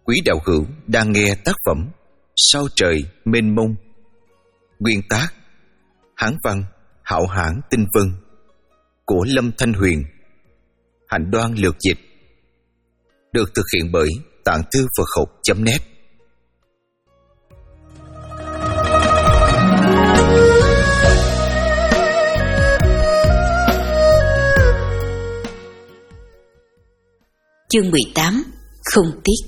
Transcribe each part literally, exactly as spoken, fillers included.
Quý đạo hữu đang nghe tác phẩm Sao trời mênh mông, nguyên tác Hán văn Hạo Hãn Tinh Vân của Lâm Thanh Huyền, Hạnh Đoan lược dịch, được thực hiện bởi Tạng Thư Phật Học chấm net. Chương mười tám. Không tiếc.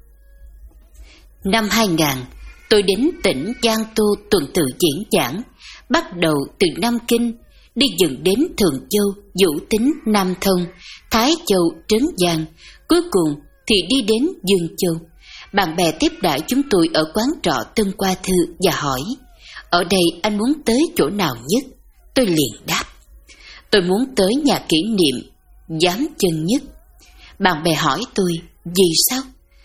Năm hai nghìn, tôi đến tỉnh Giang Tô tuần tự diễn giảng, bắt đầu từ Nam Kinh, đi dừng đến Thường Châu, Vũ Tính, Nam Thông, Thái Châu, Trấn Giang, cuối cùng thì đi đến Dương Châu. Bạn bè tiếp đãi chúng tôi ở quán trọ Tân Qua Thư và hỏi: ở đây anh muốn tới chỗ nào nhất? Tôi liền đáp: tôi muốn tới nhà kỷ niệm Giám Chân nhất. Bạn bè hỏi tôi: vì sao?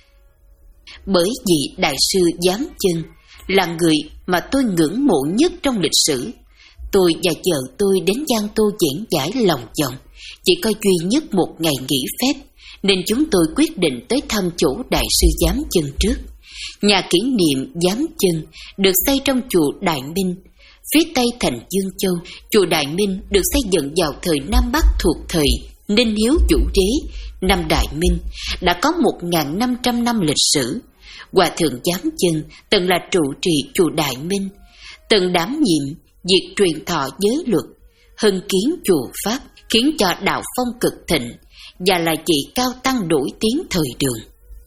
Bởi vì Đại sư Giám Chân là người mà tôi ngưỡng mộ nhất trong lịch sử. Tôi và vợ tôi đến Giang Tô diễn giải lòng vòng, chỉ có duy nhất một ngày nghỉ phép, nên chúng tôi quyết định tới thăm chỗ Đại sư Giám Chân trước. Nhà kỷ niệm Giám Chân được xây trong chùa Đại Minh, phía tây thành Dương Châu. Chùa Đại Minh được xây dựng vào thời Nam Bắc thuộc thời Ninh Hiếu Vũ Đế, năm Đại Minh, đã có một nghìn năm trăm năm lịch sử. Hòa thượng Giám Chân từng là trụ trì chùa Đại Minh, từng đảm nhiệm việc truyền thọ giới luật, hưng kiến chùa Pháp, khiến cho đạo phong cực thịnh, và là vị cao tăng nổi tiếng thời Đường.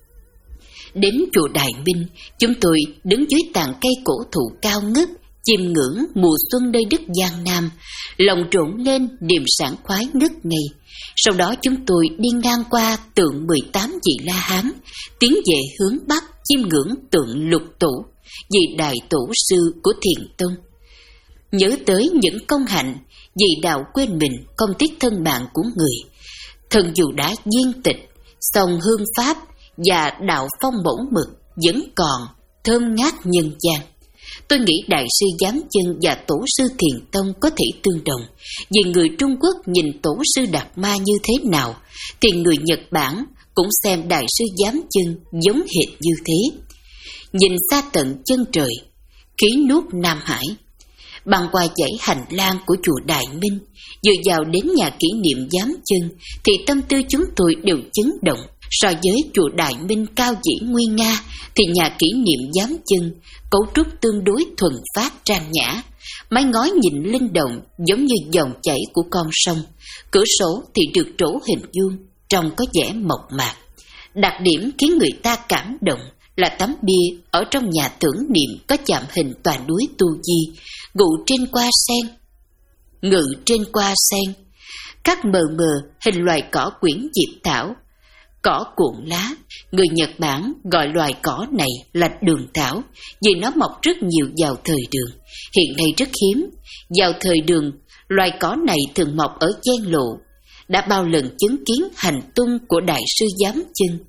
Đến chùa Đại Minh, chúng tôi đứng dưới tàn cây cổ thụ cao ngất, chiêm ngưỡng mùa xuân nơi đất Giang Nam, lòng trộn lên niềm sảng khoái ngất ngây. Sau đó chúng tôi đi ngang qua tượng mười tám vị La Hán, tiến về hướng Bắc chiêm ngưỡng tượng Lục Tổ, vị đại tổ sư của Thiền Tông. Nhớ tới những công hạnh, vì đạo quên mình, công tiếc thân mạng của người. Thần dù đã viên tịch, song hương pháp và đạo phong mẫu mực vẫn còn thơm ngát nhân gian. Tôi nghĩ Đại sư Giám Chân và Tổ sư Thiền Tông có thể tương đồng, vì người Trung Quốc nhìn Tổ sư Đạt Ma như thế nào, thì người Nhật Bản cũng xem Đại sư Giám Chân giống hệt như thế. Nhìn xa tận chân trời, khí nuốt Nam Hải, băng qua dãy hành lang của chùa Đại Minh, vừa vào đến nhà kỷ niệm Giám Chân, thì tâm tư chúng tôi đều chấn động. So với chùa Đại Minh cao vĩ nguy nga, thì nhà kỷ niệm Giám Chân cấu trúc tương đối thuần phát trang nhã, mái ngói nhìn linh động giống như dòng chảy của con sông, cửa sổ thì được trổ hình vuông, trông có vẻ mộc mạc. Đặc điểm khiến người ta cảm động là tấm bia ở trong nhà tưởng niệm có chạm hình toàn núi Tu Di, ngự trên hoa sen, ngự trên hoa sen, khắc mờ mờ hình loài cỏ quyển diệp thảo, cỏ cuộn lá. Người Nhật Bản gọi loài cỏ này là đường thảo, vì nó mọc rất nhiều vào thời Đường. Hiện nay rất hiếm. Vào thời Đường, loài cỏ này thường mọc ở gian lộ. Đã bao lần chứng kiến hành tung của Đại sư Giám Chân,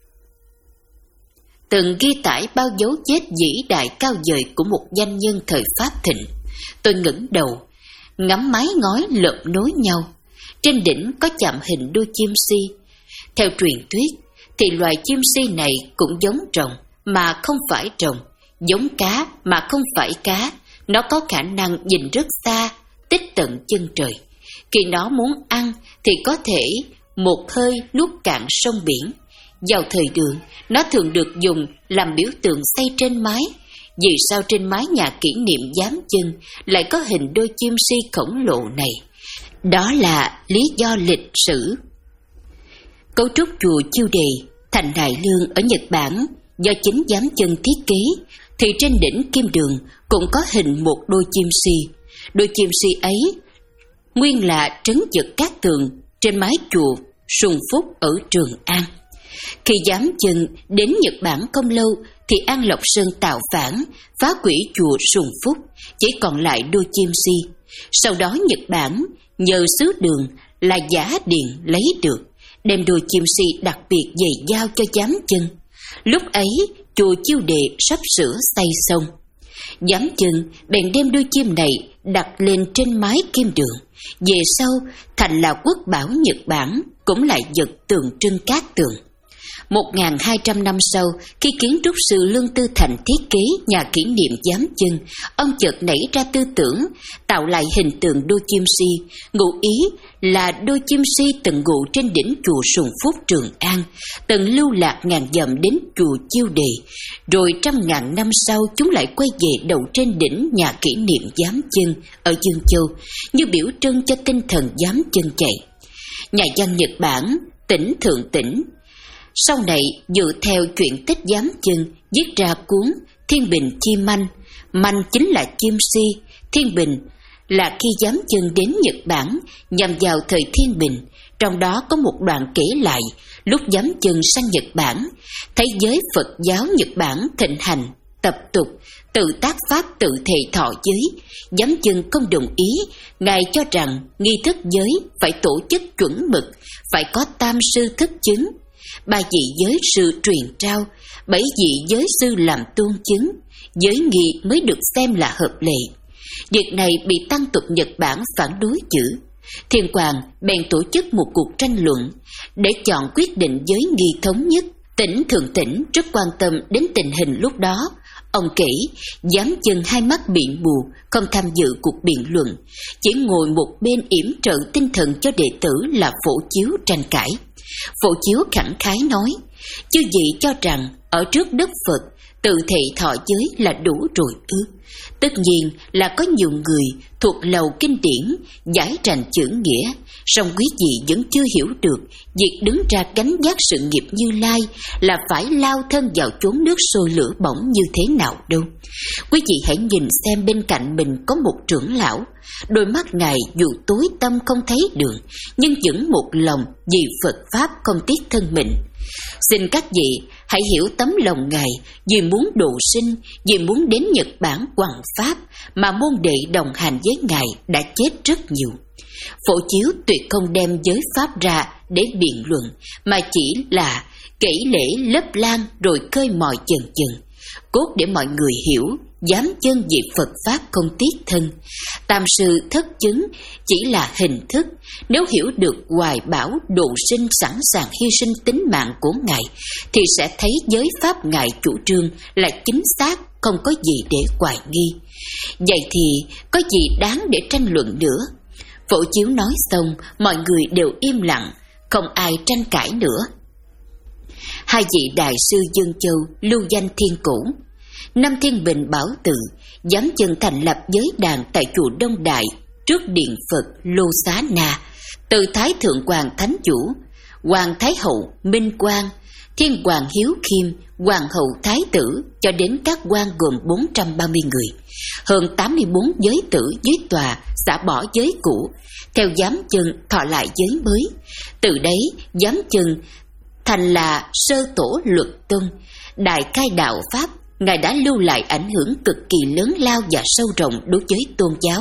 từng ghi tải bao dấu vết vĩ đại cao vời của một danh nhân thời Pháp thịnh. Tôi ngẩng đầu, ngắm mái ngói lợp nối nhau. Trên đỉnh có chạm hình đôi chim si. Theo truyền thuyết, thì loài chim si này cũng giống rồng mà không phải rồng, giống cá mà không phải cá. Nó có khả năng nhìn rất xa, tích tận chân trời. Khi nó muốn ăn thì có thể một hơi nuốt cạn sông biển. Vào thời Đường, nó thường được dùng làm biểu tượng xây trên mái. Vì sao trên mái nhà kỷ niệm Giám Chân lại có hình đôi chim si khổng lồ này? Đó là lý do lịch sử. Cấu trúc chùa Chiêu Đề, thành Đại Lương ở Nhật Bản do chính Giám Chân thiết kế, thì trên đỉnh Kim Đường cũng có hình một đôi chim si. Đôi chim si ấy nguyên là trấn Dực Cát Tường trên mái chùa Sùng Phúc ở Trường An. Khi Giám Chân đến Nhật Bản không lâu, thì An Lộc Sơn tạo phản, phá hủy chùa Sùng Phúc, chỉ còn lại đôi chim si. Sau đó Nhật Bản nhờ sứ Đường là Giả Điền lấy được, đem đôi chim si đặc biệt về giao cho Giám Chân. Lúc ấy chùa Chiêu Đề sắp sửa xây xong. Giám Chân bèn đem đôi chim này đặt lên trên mái Kim Đường. Về sau thành là quốc bảo Nhật Bản, cũng lại vật tượng trưng cát tường. một nghìn hai trăm năm sau, khi kiến trúc sư Lương Tư Thành thiết kế nhà kỷ niệm Giám Chân, ông chợt nảy ra tư tưởng tạo lại hình tượng Đô Chiêm Si, ngụ ý là Đô Chiêm Si từng ngụ trên đỉnh chùa Sùng Phúc Trường An, từng lưu lạc ngàn dặm đến chùa Chiêu Đề, rồi trăm ngàn năm sau chúng lại quay về đậu trên đỉnh nhà kỷ niệm Giám Chân ở Dương Châu, như biểu trưng cho tinh thần Giám Chân chạy. Nhà văn Nhật Bản Tỉnh Thượng Tỉnh sau này dựa theo chuyện tích Giám Chân viết ra cuốn Thiên Bình Chi Manh. Manh chính là Chiêm Si, Thiên Bình là khi Giám Chân đến Nhật Bản nhằm vào thời Thiên Bình. Trong đó có một đoạn kể lại lúc Giám Chân sang Nhật Bản, thấy giới Phật giáo Nhật Bản thịnh hành tập tục tự tác pháp tự thệ thọ giới. Giám Chân không đồng ý, ngài cho rằng nghi thức giới phải tổ chức chuẩn mực, phải có tam sư thất chứng, ba vị giới sư truyền trao, bảy vị giới sư làm tôn chứng, giới nghi mới được xem là hợp lệ. Việc này bị tăng tục Nhật Bản phản đối dữ. Thiên Hoàng bèn tổ chức một cuộc tranh luận để chọn quyết định giới nghi thống nhất. Tỉnh Thượng Tỉnh rất quan tâm đến tình hình lúc đó. Ông kể Giám Chân hai mắt bị mù, không tham dự cuộc biện luận, chỉ ngồi một bên yểm trợ tinh thần cho đệ tử là Phổ Chiếu tranh cãi. Phổ Chiếu khẳng khái nói, chư vị cho rằng ở trước Đức Phật tự thệ thọ giới là đủ rồi ư? Tất nhiên là có nhiều người thuộc lầu kinh điển giải trành chữ nghĩa, song quý vị vẫn chưa hiểu được việc đứng ra gánh vác sự nghiệp Như Lai là phải lao thân vào chốn nước sôi lửa bỏng như thế nào đâu. Quý vị hãy nhìn xem bên cạnh mình có một trưởng lão, đôi mắt ngài dù tối tăm không thấy đường, nhưng vẫn một lòng vì Phật Pháp không tiếc thân mình. Xin các vị hãy hiểu tấm lòng ngài, vì muốn độ sinh, vì muốn đến Nhật Bản hoằng Pháp mà môn đệ đồng hành với ngài đã chết rất nhiều. Phổ Chiếu tuyệt không đem giới Pháp ra để biện luận, mà chỉ là kể lễ lấp lan rồi khơi mồi dần dần, cốt để mọi người hiểu Giám Chân vì Phật Pháp không tiếc thân. Tam sư thất chứng chỉ là hình thức, nếu hiểu được hoài bão độ sinh sẵn sàng hy sinh tính mạng của ngài thì sẽ thấy giới Pháp ngài chủ trương là chính xác, không có gì để hoài nghi. Vậy thì có gì đáng để tranh luận nữa? Phổ Chiếu nói xong, mọi người đều im lặng, không ai tranh cãi nữa. Hai vị đại sư Dương Châu lưu danh thiên cổ. Năm Thiên Bình Bảo Tự, Giám Chân thành lập giới đàn tại chùa Đông Đại trước điện Phật Lô Xá Na, từ Thái Thượng Hoàng Thánh Chủ, Hoàng Thái Hậu Minh Quang, Thiên Hoàng Hiếu Khiêm, Hoàng Hậu Thái Tử cho đến các quan gồm bốn trăm ba mươi người. Hơn tám mươi bốn giới tử dưới tòa xả bỏ giới cũ, theo Giám Chân thọ lại giới mới. Từ đấy Giám Chân thành là sơ tổ luật tông, đại khai đạo Pháp. Ngài đã lưu lại ảnh hưởng cực kỳ lớn lao và sâu rộng đối với tôn giáo,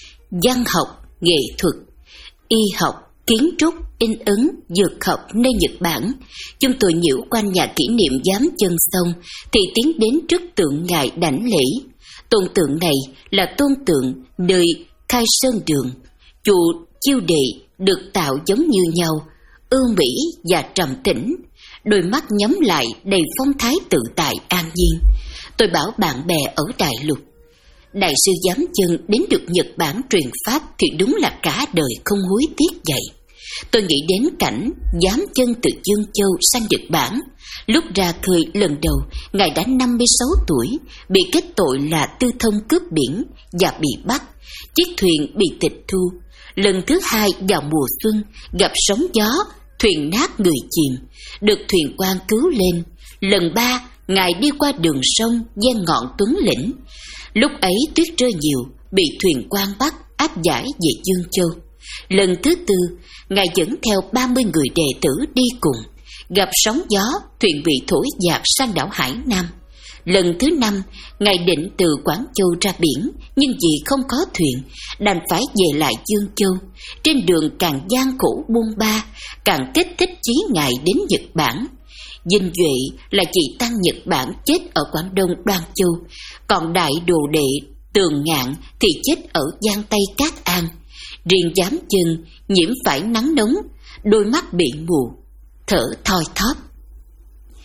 văn học, nghệ thuật, y học, kiến trúc, in ấn, dược học nơi Nhật Bản. Chúng tôi nhiễu quanh nhà kỷ niệm Giám Chân xong thì tiến đến trước tượng ngài đảnh lễ. Tôn tượng này là tôn tượng nơi Khai Sơn Đường, chùa Chiêu Đệ được tạo giống như nhau, ưu mỹ và trầm tĩnh, đôi mắt nhắm lại đầy phong thái tự tại an nhiên. Tôi bảo bạn bè ở Đại Lục, đại sư Giám Chân đến được Nhật Bản truyền pháp thì đúng là cả đời không hối tiếc vậy. Tôi nghĩ đến cảnh Giám Chân từ Dương Châu sang Nhật Bản. Lúc ra khơi lần đầu, ngài đã năm mươi sáu tuổi, bị kết tội là tư thông cướp biển và bị bắt. Chiếc thuyền bị tịch thu. Lần thứ hai vào mùa xuân, gặp sóng gió, thuyền nát người chìm, được thuyền quan cứu lên. Lần ba, ngài đi qua đường sông ven ngọn Tuấn Lĩnh. Lúc ấy tuyết rơi nhiều, bị thuyền quan bắt áp giải về Dương Châu. Lần thứ tư, ngài dẫn theo ba mươi người đệ tử đi cùng. Gặp sóng gió, thuyền bị thổi dạt sang đảo Hải Nam. Lần thứ năm, ngài định từ Quảng Châu ra biển, nhưng vì không có thuyền, đành phải về lại Dương Châu. Trên đường càng gian khổ buôn ba, càng kích thích chí ngài đến Nhật Bản. Dinh Duệ là vị tăng Nhật Bản chết ở Quảng Đông Đoan Châu, còn đại đồ đệ Tường Ngạn thì chết ở Giang Tây Cát An. Riêng Giám Chân nhiễm phải nắng nóng, đôi mắt bị mù, thở thoi thóp.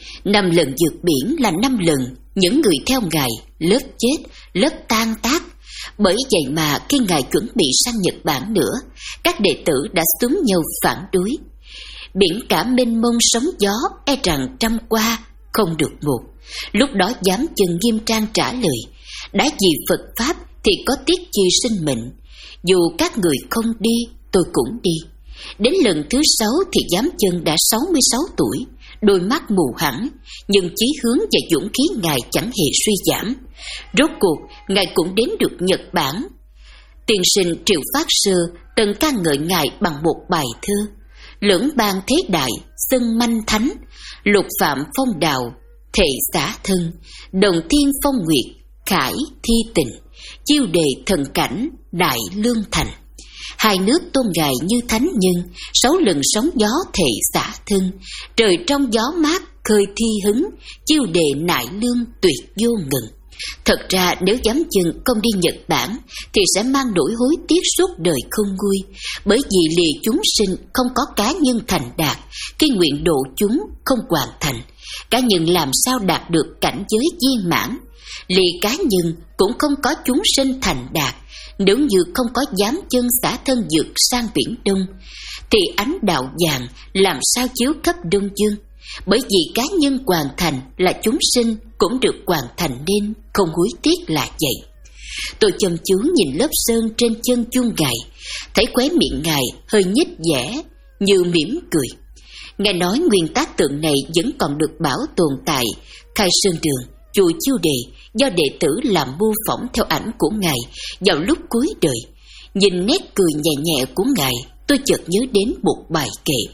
Năm lần vượt biển là năm lần những người theo Ngài lớp chết, lớp tan tác. Bởi vậy mà khi Ngài chuẩn bị sang Nhật Bản nữa, các đệ tử đã xúm nhau phản đối. Biển cả mênh mông sóng gió, e rằng trăm qua không được một. Lúc đó Giám Chân nghiêm trang trả lời: đã vì Phật Pháp thì có tiếc chi sinh mệnh, dù các người không đi, tôi cũng đi. Đến lần thứ sáu thì Giám Chân đã sáu mươi sáu tuổi, đôi mắt mù hẳn, nhưng chí hướng và dũng khí Ngài chẳng hề suy giảm. Rốt cuộc, Ngài cũng đến được Nhật Bản. Tiên sinh Triệu Phát Sơ từng ca ngợi Ngài bằng một bài thơ: lưỡng ban thế đại, xưng manh thánh, lục phạm phong đào, thệ xả thân, đồng thiên phong nguyệt, khải thi tình, chiêu đề thần cảnh, đại lương thành. Hai nước tôn Ngài như thánh nhân, sáu lần sóng gió thệ xả thân, trời trong gió mát khơi thi hứng, chiêu đề nại lương tuyệt vô ngừng. Thật ra nếu Giám Chân không đi Nhật Bản thì sẽ mang nỗi hối tiếc suốt đời không nguôi, bởi vì lìa chúng sinh không có cá nhân thành đạt, khi nguyện độ chúng không hoàn thành, cá nhân làm sao đạt được cảnh giới viên mãn. Lìa cá nhân cũng không có chúng sinh thành đạt. Nếu như không có Giám Chân xả thân vượt sang Biển Đông, thì ánh đạo vàng làm sao chiếu khắp Đông Dương. Bởi vì cá nhân hoàn thành là chúng sinh cũng được hoàn thành, nên không hối tiếc là vậy. Tôi chăm chú nhìn lớp sơn trên chân chuông Ngài, thấy khóe miệng Ngài hơi nhếch vẻ như mỉm cười. Ngài nói nguyên tác tượng này vẫn còn được bảo tồn tại Khai Sơn Đường, chùa Chiêu Đề, do đệ tử làm mô phỏng theo ảnh của Ngài vào lúc cuối đời. Nhìn nét cười nhẹ nhẹ của Ngài, tôi chợt nhớ đến một bài kệ: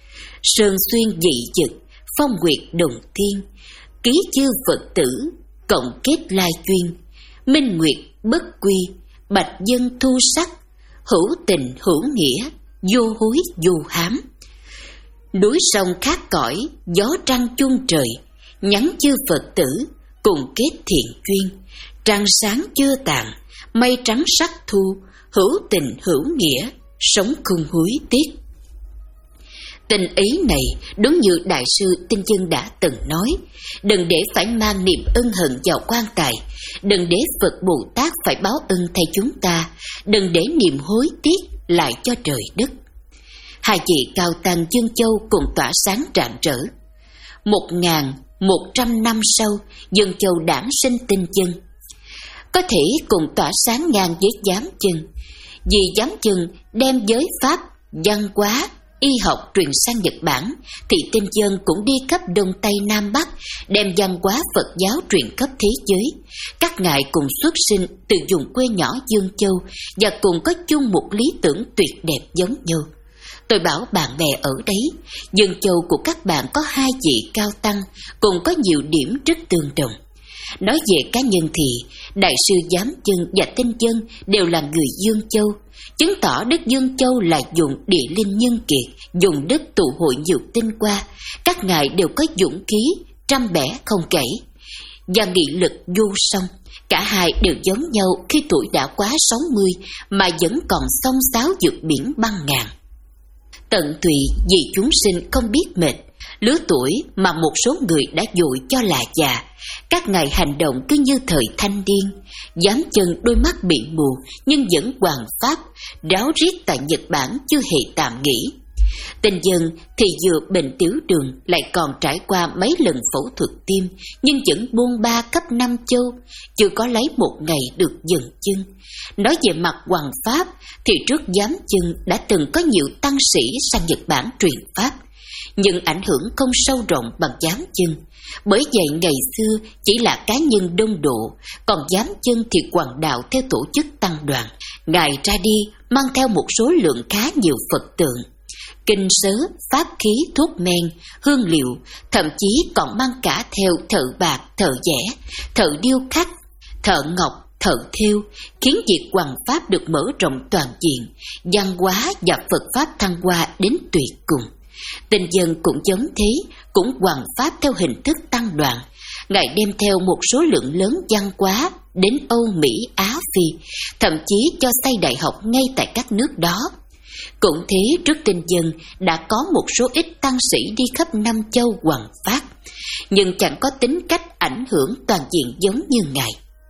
sơn xuyên dị dực, phong nguyệt đồng thiên, ký chư Phật tử, cộng kết lai chuyên, minh nguyệt bất quy, bạch dân thu sắc, hữu tình hữu nghĩa, vô hối vô hám. Núi sông khác cõi, gió trăng chung trời, nhắn chư Phật tử, cùng kết thiện chuyên. Trăng sáng chưa tàn, mây trắng sắc thu, hữu tình hữu nghĩa, sống không hối tiếc. Tình ý này đúng như Đại sư Tinh Dân đã từng nói: đừng để phải mang niềm ân hận vào quan tài, đừng để Phật Bồ Tát phải báo ân thay chúng ta, đừng để niềm hối tiếc lại cho trời đất. Hai vị cao tăng Dương Châu cùng tỏa sáng rạng rỡ. Một ngàn một trăm năm sau, Dương Châu đản sinh Tinh Dân, có thể cùng tỏa sáng ngang với Giám Chân. Vì Giám Chân đem giới pháp, văn hóa, y học truyền sang Nhật Bản, thì Tinh Dân cũng đi khắp Đông Tây Nam Bắc, đem văn hóa Phật giáo truyền khắp thế giới. Các ngài cùng xuất sinh từ vùng quê nhỏ Dương Châu và cùng có chung một lý tưởng tuyệt đẹp giống nhau. Tôi bảo bạn bè ở đấy, Dương Châu của các bạn có hai vị cao tăng, cùng có nhiều điểm rất tương đồng. Nói về cá nhân thì Đại sư Giám Chân và Tinh Dân đều là người Dương Châu, chứng tỏ đất Dương Châu là vùng địa linh nhân kiệt, dùng đất tụ hội nhiều tinh hoa. Các ngài đều có dũng khí trăm bẻ không kể và nghị lực vô song. Cả hai đều giống nhau khi tuổi đã quá sáu mươi mà vẫn còn xông xáo vượt biển băng ngàn. Tận tụy vì chúng sinh không biết mệt, lứa tuổi mà một số người đã dội cho là già. Các ngài hành động cứ như thời thanh niên. Giám Chân đôi mắt bị mù nhưng vẫn hoàn pháp, ráo riết tại Nhật Bản chưa hề tạm nghỉ. Tinh Dân thì vừa bệnh tiểu đường, lại còn trải qua mấy lần phẫu thuật tim, nhưng vẫn buông ba khắp năm châu, chưa có lấy một ngày được dừng chân. Nói về mặt hoằng pháp thì trước Giám Chân đã từng có nhiều tăng sĩ sang Nhật Bản truyền pháp, nhưng ảnh hưởng không sâu rộng bằng Giám Chân. Bởi vậy ngày xưa chỉ là cá nhân đông độ, còn Giám Chân thì quảng đạo theo tổ chức tăng đoàn. Ngài ra đi mang theo một số lượng khá nhiều Phật tượng, kinh sớ, pháp khí, thuốc men, hương liệu, thậm chí còn mang cả theo thợ bạc, thợ vẽ, thợ điêu khắc, thợ ngọc, thợ thêu, khiến việc hoằng pháp được mở rộng toàn diện, văn hóa và Phật pháp thăng hoa đến tuyệt cùng. Tinh Dân cũng giống thế, cũng hoằng pháp theo hình thức tăng đoàn. Ngài đem theo một số lượng lớn văn hóa đến Âu Mỹ, Á Phi, thậm chí cho xây đại học ngay tại các nước đó. Cũng thế, trước Tinh Dân đã có một số ít tăng sĩ đi khắp năm châu hoằng pháp. nhưng chẳng có tính cách ảnh hưởng toàn diện giống như Ngài.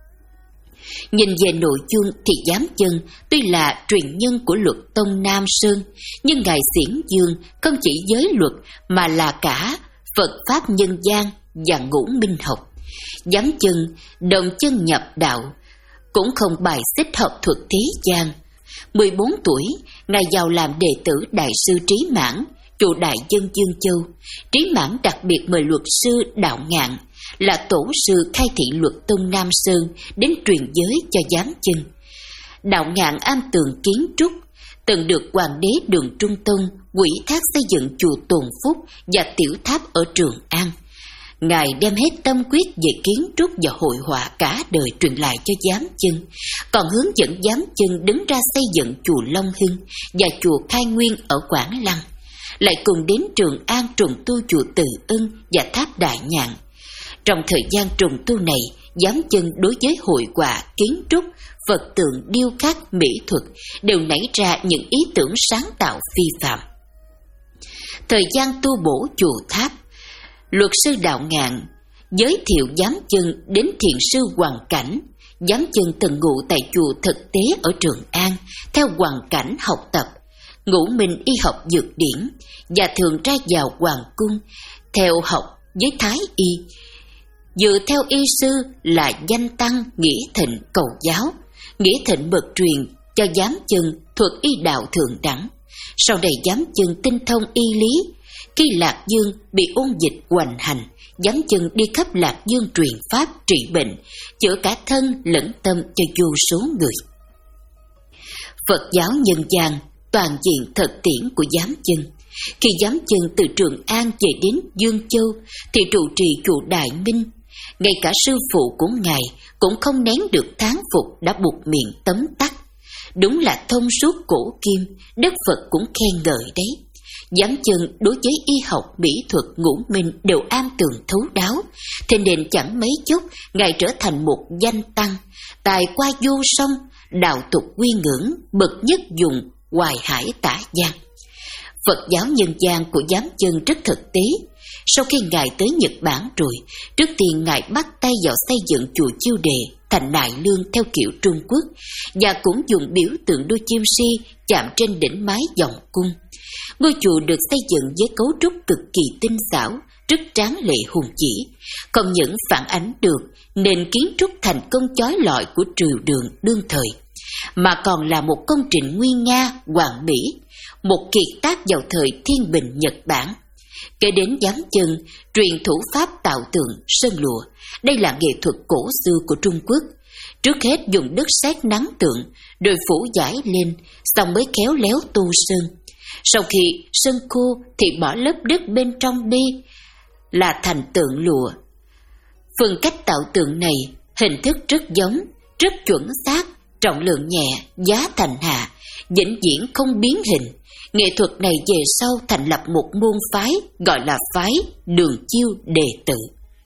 Nhìn về nội dung thì Giám Chân tuy là truyền nhân của luật tông Nam Sơn, nhưng Ngài xiển dương không chỉ giới luật mà là cả Phật Pháp nhân gian và ngũ minh học. Giám Chân đồng chân nhập đạo, cũng không bài xích học thuật thế gian. mười bốn tuổi, Ngài vào làm đệ tử Đại sư Trí Mãn, chùa Đại Dân Dương Châu. Trí Mãn đặc biệt mời luật sư Đạo Ngạn, là tổ sư khai thị luật tông Nam Sơn, đến truyền giới cho Giám Chân. Đạo Ngạn am tường kiến trúc, từng được Hoàng đế Đường Trung Tông ủy thác xây dựng chùa Tồn Phúc và tiểu tháp ở Trường An. Ngài đem hết tâm quyết về kiến trúc và hội họa cả đời truyền lại cho Giám Chân, còn hướng dẫn Giám Chân đứng ra xây dựng chùa Long Hưng và chùa Khai Nguyên ở Quảng Lăng, lại cùng đến Trường An trùng tu chùa Từ Ân và tháp Đại Nhạn. Trong thời gian trùng tu này, Giám Chân đối với hội họa, kiến trúc, Phật tượng, điêu khắc, mỹ thuật đều nảy ra những ý tưởng sáng tạo phi phàm. Thời gian tu bổ chùa tháp, luật sư Đạo Ngạn giới thiệu Giám Chân đến thiền sư Hoàn Cảnh. Giám Chân từng ngụ tại chùa Thực Tế ở Trường An, theo Hoàn Cảnh học tập ngũ minh y học dược điển, và thường ra vào hoàng cung theo học với Thái y. Dựa theo y sư là danh tăng Nghĩa Thịnh cầu giáo. Nghĩa Thịnh bậc truyền cho Giám Chân thuật y đạo thượng đẳng. Sau này Giám Chân tinh thông y lý. Khi Lạc Dương bị ôn dịch hoành hành, Giám Chân đi khắp Lạc Dương truyền pháp trị bệnh, chữa cả thân lẫn tâm cho vô số người. Phật giáo nhân gian toàn diện thực tiễn của Giám Chân. Khi Giám Chân từ Trường An về đến Dương Châu thì trụ trì chùa Đại Minh. Ngay cả sư phụ của Ngài cũng không nén được thán phục, đã buộc miệng tấm tắc. Đúng là thông suốt cổ kim, Đức Phật cũng khen ngợi đấy. Giám Chân đối với y học, mỹ thuật, ngũ minh đều am tường thấu đáo, thế nên chẳng mấy chốc Ngài trở thành một danh tăng, tài qua vô song, đạo tục quy ngưỡng, bậc nhất dùng hoài hải tả gian. Phật giáo nhân gian của Giám Chân rất thực tế. Sau khi Ngài tới Nhật Bản rồi, trước tiên Ngài bắt tay vào xây dựng chùa Chiêu Đề thành Nại Lương theo kiểu Trung Quốc, và cũng dùng biểu tượng đôi chim si chạm trên đỉnh mái vòng cung. Ngôi chùa được xây dựng với cấu trúc cực kỳ tinh xảo, rất tráng lệ hùng vĩ, không những phản ánh được nền kiến trúc thành công chói lọi của triều đường đương thời, mà còn là một công trình nguy nga, hoàn mỹ, một kiệt tác vào thời Thiên Bình Nhật Bản. Kể đến Giám Chân, truyền thủ pháp tạo tượng sơn lụa, đây là nghệ thuật cổ xưa của Trung Quốc. Trước hết dùng đất sét nắng tượng, rồi phủ dải lên, xong mới khéo léo tu sơn. Sau khi sơn khô thì bỏ lớp đất bên trong đi, là thành tượng lụa. Phương cách tạo tượng này hình thức rất giống, rất chuẩn xác, trọng lượng nhẹ, giá thành hạ, vĩnh viễn không biến hình. Nghệ thuật này về sau thành lập một môn phái gọi là phái Đường Chiêu Đề Tự.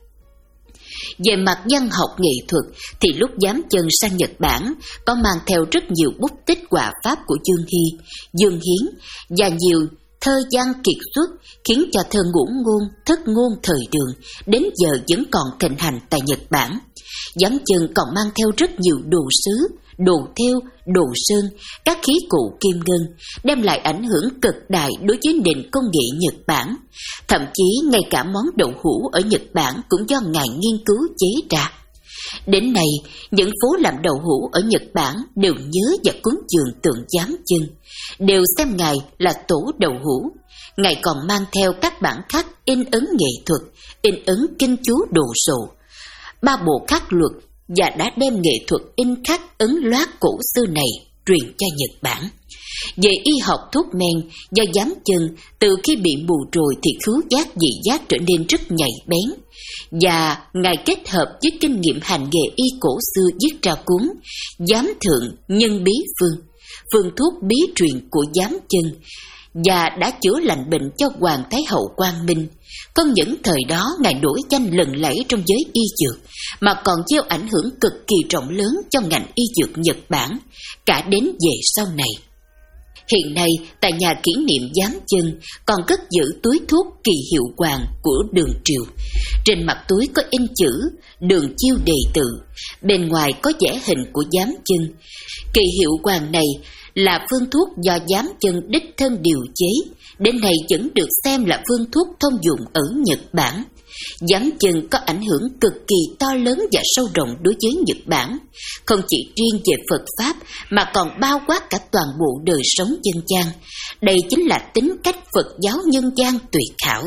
Về mặt văn học nghệ thuật thì lúc Giám Chân sang Nhật Bản có mang theo rất nhiều bút tích họa pháp của Dương Hy, Dương Hiến và nhiều thơ văn kiệt xuất, khiến cho thơ ngũ ngôn, thất ngôn thời Đường đến giờ vẫn còn thịnh hành tại Nhật Bản. Giám Chân còn mang theo rất nhiều đồ sứ, đồ thêu, đồ sơn, các khí cụ kim ngân, đem lại ảnh hưởng cực đại đối với nền công nghệ Nhật Bản. Thậm chí ngay cả món đậu hũ ở Nhật Bản cũng do Ngài nghiên cứu chế ra. Đến nay, những phố làm đậu hũ ở Nhật Bản đều nhớ và cúng dường tượng Giám Chân, đều xem Ngài là tổ đậu hũ. Ngài còn mang theo các bản khắc in ấn nghệ thuật, in ấn kinh chú đồ sộ, ba bộ khắc luật, và đã đem nghệ thuật in khắc ấn loát cổ xưa này truyền cho Nhật Bản. Về y học thuốc men, do Giám Chân từ khi bị mù rồi thì khứu giác vị giác trở nên rất nhạy bén, và Ngài kết hợp với kinh nghiệm hành nghề y cổ xưa viết ra cuốn Giám Thượng Nhân Bí Phương, phương thuốc bí truyền của Giám Chân, và đã chữa lành bệnh cho Hoàng Thái Hậu Quang Minh. Không những thời đó Ngài nổi danh lừng lẫy trong giới y dược, mà còn gieo ảnh hưởng cực kỳ rộng lớn cho ngành y dược Nhật Bản, cả đến về sau này. Hiện nay, tại nhà kỷ niệm Giám Chân còn cất giữ túi thuốc kỳ hiệu hoàng của Đường Triều. Trên mặt túi có in chữ Đường Chiêu Đề Tự, bên ngoài có vẽ hình của Giám Chân. Kỳ hiệu hoàng này là phương thuốc do Giám Chân đích thân điều chế, đến nay vẫn được xem là phương thuốc thông dụng ở Nhật Bản. Giám Chân có ảnh hưởng cực kỳ to lớn và sâu rộng đối với Nhật Bản, không chỉ riêng về Phật Pháp mà còn bao quát cả toàn bộ đời sống dân gian. Đây chính là tính cách Phật giáo nhân gian tuyệt hảo.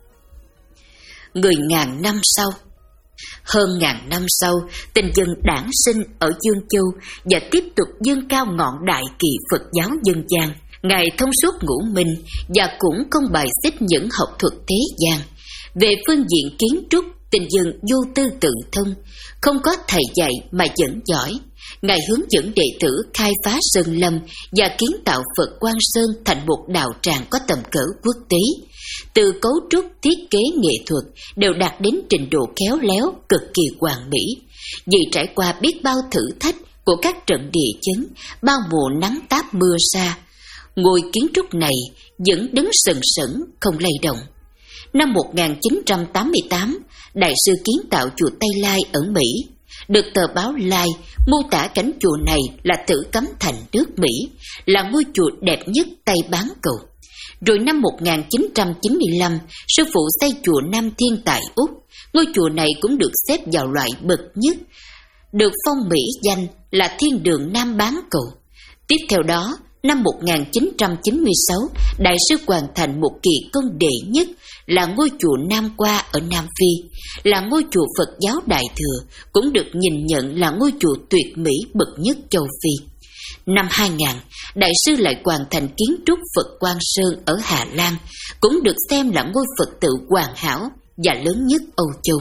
Người ngàn năm sau. Hơn ngàn năm sau, Tinh Dân đản sinh ở Dương Châu và tiếp tục dương cao ngọn đại kỳ Phật giáo dân gian. Ngài thông suốt ngũ minh và cũng không bài xích những học thuật thế gian. Về phương diện kiến trúc, Tinh Dân vô tư tự thông, không có thầy dạy mà vẫn giỏi. Ngài hướng dẫn đệ tử khai phá sơn lâm và kiến tạo Phật Quang Sơn thành một đạo tràng có tầm cỡ quốc tế. Từ cấu trúc, thiết kế, nghệ thuật đều đạt đến trình độ khéo léo, cực kỳ hoàn mỹ. Vì trải qua biết bao thử thách của các trận địa chấn, bao mùa nắng táp mưa sa, ngôi kiến trúc này vẫn đứng sừng sững không lay động. Năm một nghìn chín trăm tám mươi tám, Đại sư kiến tạo chùa Tây Lai ở Mỹ. Được tờ báo Lai mô tả cảnh chùa này là Tử Cấm Thành nước Mỹ, là ngôi chùa đẹp nhất Tây Bán Cầu. Rồi năm một nghìn chín trăm chín mươi lăm, sư phụ xây chùa Nam Thiên tại Úc. Ngôi chùa này cũng được xếp vào loại bậc nhất, được phong mỹ danh là Thiên Đường Nam Bán Cầu. Tiếp theo đó, năm một nghìn chín trăm chín mươi sáu, Đại sư hoàn thành một kỳ công đệ nhất là ngôi chùa Nam Qua ở Nam Phi, là ngôi chùa Phật giáo Đại Thừa, cũng được nhìn nhận là ngôi chùa tuyệt mỹ bậc nhất châu Phi. Năm hai nghìn, Đại sư lại hoàn thành kiến trúc Phật Quang Sơn ở Hà Lan, cũng được xem là ngôi Phật tự hoàn hảo và lớn nhất Âu Châu.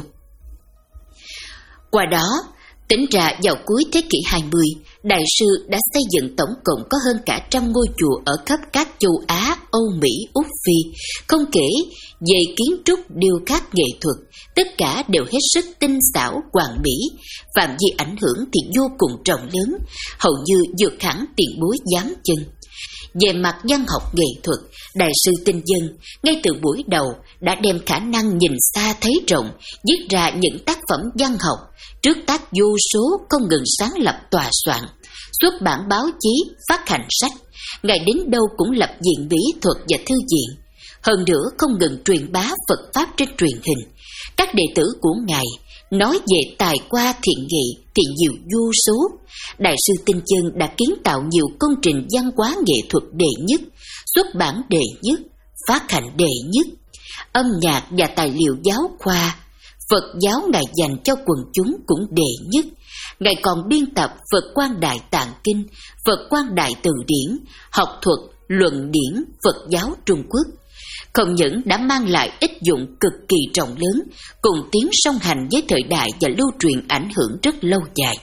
Qua đó, tính ra vào cuối thế kỷ hai mươi, Đại sư đã xây dựng tổng cộng có hơn cả trăm ngôi chùa ở khắp các châu Á, Âu Mỹ, Úc Phi. Không kể về kiến trúc, điêu khắc, nghệ thuật, tất cả đều hết sức tinh xảo, hoàn mỹ. Phạm vi ảnh hưởng thì vô cùng rộng lớn, hầu như vượt hẳn tiền bối Giám Chân. Về mặt văn học nghệ thuật, Đại sư Tinh Dân ngay từ buổi đầu đã đem khả năng nhìn xa thấy rộng, viết ra những tác phẩm văn học, trước tác vô số, không ngừng sáng lập tòa soạn, xuất bản báo chí, phát hành sách. Ngài đến đâu cũng lập viện mỹ thuật và thư viện. Hơn nữa không ngừng truyền bá Phật Pháp trên truyền hình. Các đệ tử của Ngài nói về tài qua thiện nghệ thì nhiều vô số. Đại sư Tinh Chân đã kiến tạo nhiều công trình văn hóa nghệ thuật đệ nhất, xuất bản đệ nhất, phát hành đệ nhất, âm nhạc và tài liệu giáo khoa, Phật giáo Ngài dành cho quần chúng cũng đệ nhất. Ngài còn biên tập Phật Quang Đại Tạng Kinh, Phật Quang Đại Từ Điển, học thuật, luận điển Phật giáo Trung Quốc. Không những đã mang lại ích dụng cực kỳ rộng lớn, cùng tiến song hành với thời đại và lưu truyền ảnh hưởng rất lâu dài.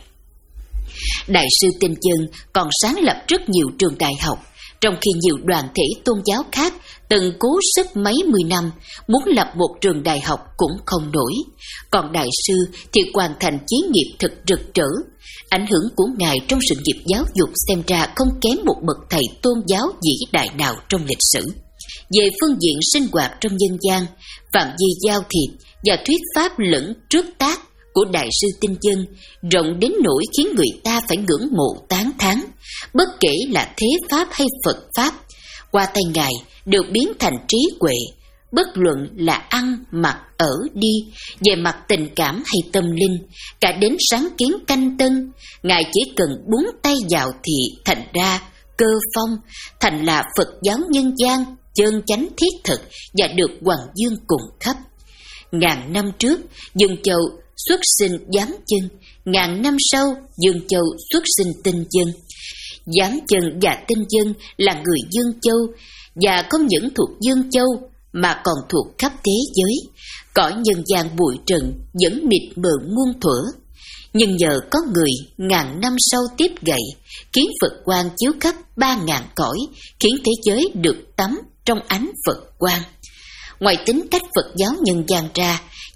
Đại sư Tinh Chân còn sáng lập rất nhiều trường đại học, trong khi nhiều đoàn thể tôn giáo khác từng cố sức mấy mươi năm muốn lập một trường đại học cũng không nổi. Còn Đại sư thì hoàn thành chí nghiệp thật rực rỡ. Ảnh hưởng của Ngài trong sự nghiệp giáo dục xem ra không kém một bậc thầy tôn giáo vĩ đại nào trong lịch sử. Về phương diện sinh hoạt trong nhân gian, phạm vi giao thiệp và thuyết pháp lẫn trước tác của Đại sư Tinh Chân rộng đến nỗi khiến người ta phải ngưỡng mộ tán thán. Bất kể là thế pháp hay Phật pháp, qua tay Ngài đều biến thành trí huệ. Bất luận là ăn, mặc, ở, đi, về mặt tình cảm hay tâm linh, cả đến sáng kiến canh tân, Ngài chỉ cần búng tay vào thì thành ra cơ phong, thành là Phật giáo nhân gian chân chánh thiết thực và được hoàng dương cùng khắp. Ngàn năm trước, Dương Châu xuất sinh Giám Chân, ngàn năm sau, Dương Châu xuất sinh Tinh Dân. Giám Chân và Tinh Dân là người Dương Châu, và không những thuộc Dương Châu mà còn thuộc khắp thế giới. Cõi nhân gian bụi trần vẫn mịt mờ muôn thuở, nhưng nhờ có người ngàn năm sau tiếp gậy, khiến Phật quang chiếu khắp ba ngàn cõi, khiến thế giới được tắm trong ánh Phật quang. Ngoài tính cách Phật giáo nhân gian ra,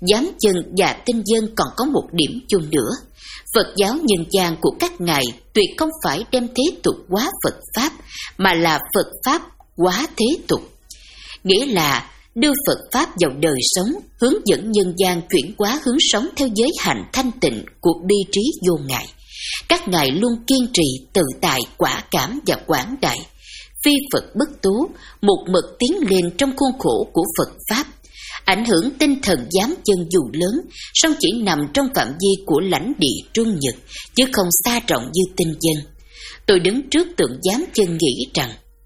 Giám chân và tinh dân còn có một điểm chung nữa. Phật giáo nhân gian của các ngài tuyệt không phải đem thế tục hóa Phật Pháp, mà là Phật Pháp hóa thế tục. Nghĩa là đưa Phật Pháp vào đời sống, hướng dẫn nhân gian chuyển hóa hướng sống theo giới hạnh thanh tịnh của bi trí vô ngại. Các ngài luôn kiên trì, tự tại, quả cảm và quảng đại. Phi Phật bất tú, một mực tiến lên trong khuôn khổ của Phật Pháp. Ảnh hưởng tinh thần giám chân dù lớn, song chỉ nằm trong phạm vi của lãnh địa Trung Nhật, chứ không xa rộng như tinh dân. Tôi đứng trước tượng giám chân nghĩ rằng,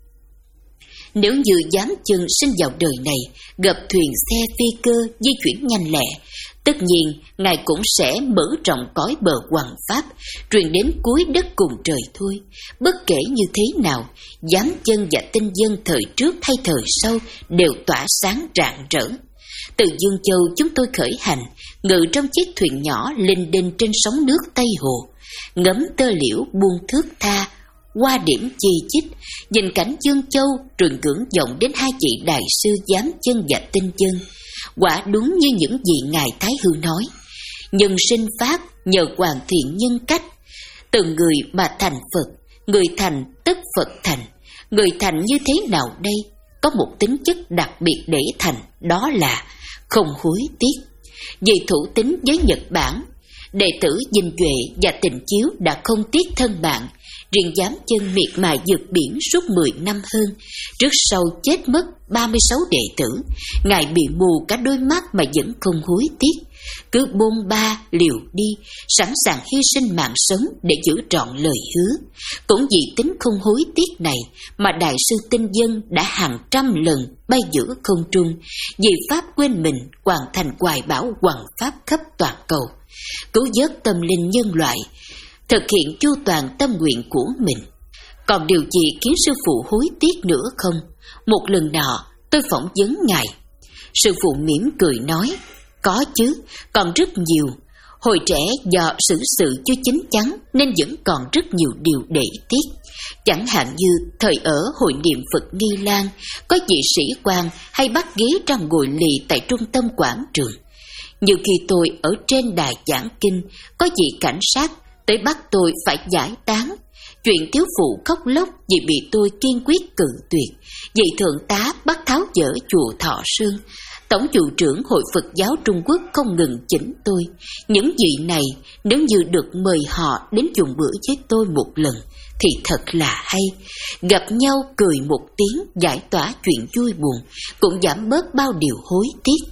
nếu như giám chân sinh vào đời này, gặp thuyền xe phi cơ di chuyển nhanh lẹ, tất nhiên ngài cũng sẽ mở rộng cõi bờ hoằng pháp, truyền đến cuối đất cùng trời thôi. Bất kể như thế nào, giám chân và tinh dân thời trước hay thời sau đều tỏa sáng rạng rỡ. Từ Dương Châu chúng tôi khởi hành, ngự trong chiếc thuyền nhỏ lênh đênh trên sóng nước Tây Hồ, ngắm tơ liễu buông thước tha, qua điểm chi chít, nhìn cảnh Dương Châu rồi ngưỡng vọng đến hai vị đại sư giám chân và tinh dân. Quả đúng như những gì ngài Thái Hư nói, nhân sinh pháp nhờ hoàn thiện nhân cách, từng người mà thành Phật, người thành tức Phật thành. Người thành như thế nào đây? Có một tính chất đặc biệt để thành, đó là không hối tiếc. Vì thủ tín với Nhật Bản, đệ tử Dinh Duệ và Tình Chiếu đã không tiếc thân mạng. Riêng giám chân miệt mài vượt biển suốt mười năm hơn, trước sau chết mất ba mươi sáu đệ tử. Ngài bị mù cả đôi mắt mà vẫn không hối tiếc, cứ bôn ba liều đi, sẵn sàng hy sinh mạng sống để giữ trọn lời hứa. Cũng vì tính không hối tiếc này mà đại sư Tinh Dân đã hàng trăm lần bay giữa không trung, vì pháp quên mình hoàn thành hoài bão hoằng pháp khắp toàn cầu, cứu vớt tâm linh nhân loại, thực hiện chu toàn tâm nguyện của mình. Còn điều gì khiến sư phụ hối tiếc nữa không? Một lần nọ tôi phỏng vấn ngài. Sư phụ mỉm cười nói, có chứ, còn rất nhiều. Hồi trẻ do xử sự chưa chín chắn nên vẫn còn rất nhiều điều để tiếc. Chẳng hạn như thời ở hội niệm Phật Nghi Lan, có vị sĩ quan hay bắt ghế ra ngồi lì tại trung tâm quảng trường. Như khi tôi ở trên đài giảng kinh, có vị cảnh sát tới bắt tôi phải giải tán. Chuyện thiếu phụ khóc lóc vì bị tôi kiên quyết cự tuyệt. Vị thượng tá bắt tháo dỡ chùa Thọ Sơn. Tổng vụ trưởng Hội Phật giáo Trung Quốc không ngừng chỉnh tôi. Những vị này nếu như được mời họ đến dùng bữa với tôi một lần thì thật là hay. Gặp nhau cười một tiếng, giải tỏa chuyện vui buồn, cũng giảm bớt bao điều hối tiếc.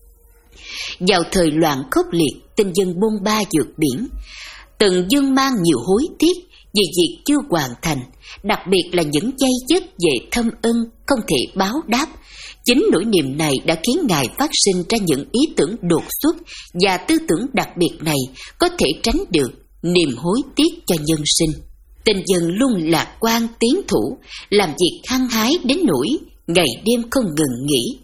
Vào thời loạn khốc liệt, tinh dân bôn ba vượt biển, từng dương mang nhiều hối tiếc vì việc chưa hoàn thành, đặc biệt là những dây dứt về thâm ân không thể báo đáp. Chính nỗi niềm này đã khiến ngài phát sinh ra những ý tưởng đột xuất, và tư tưởng đặc biệt này có thể tránh được niềm hối tiếc cho nhân sinh. Tinh dân luôn lạc quan tiến thủ, làm việc hăng hái đến nỗi ngày đêm không ngừng nghỉ.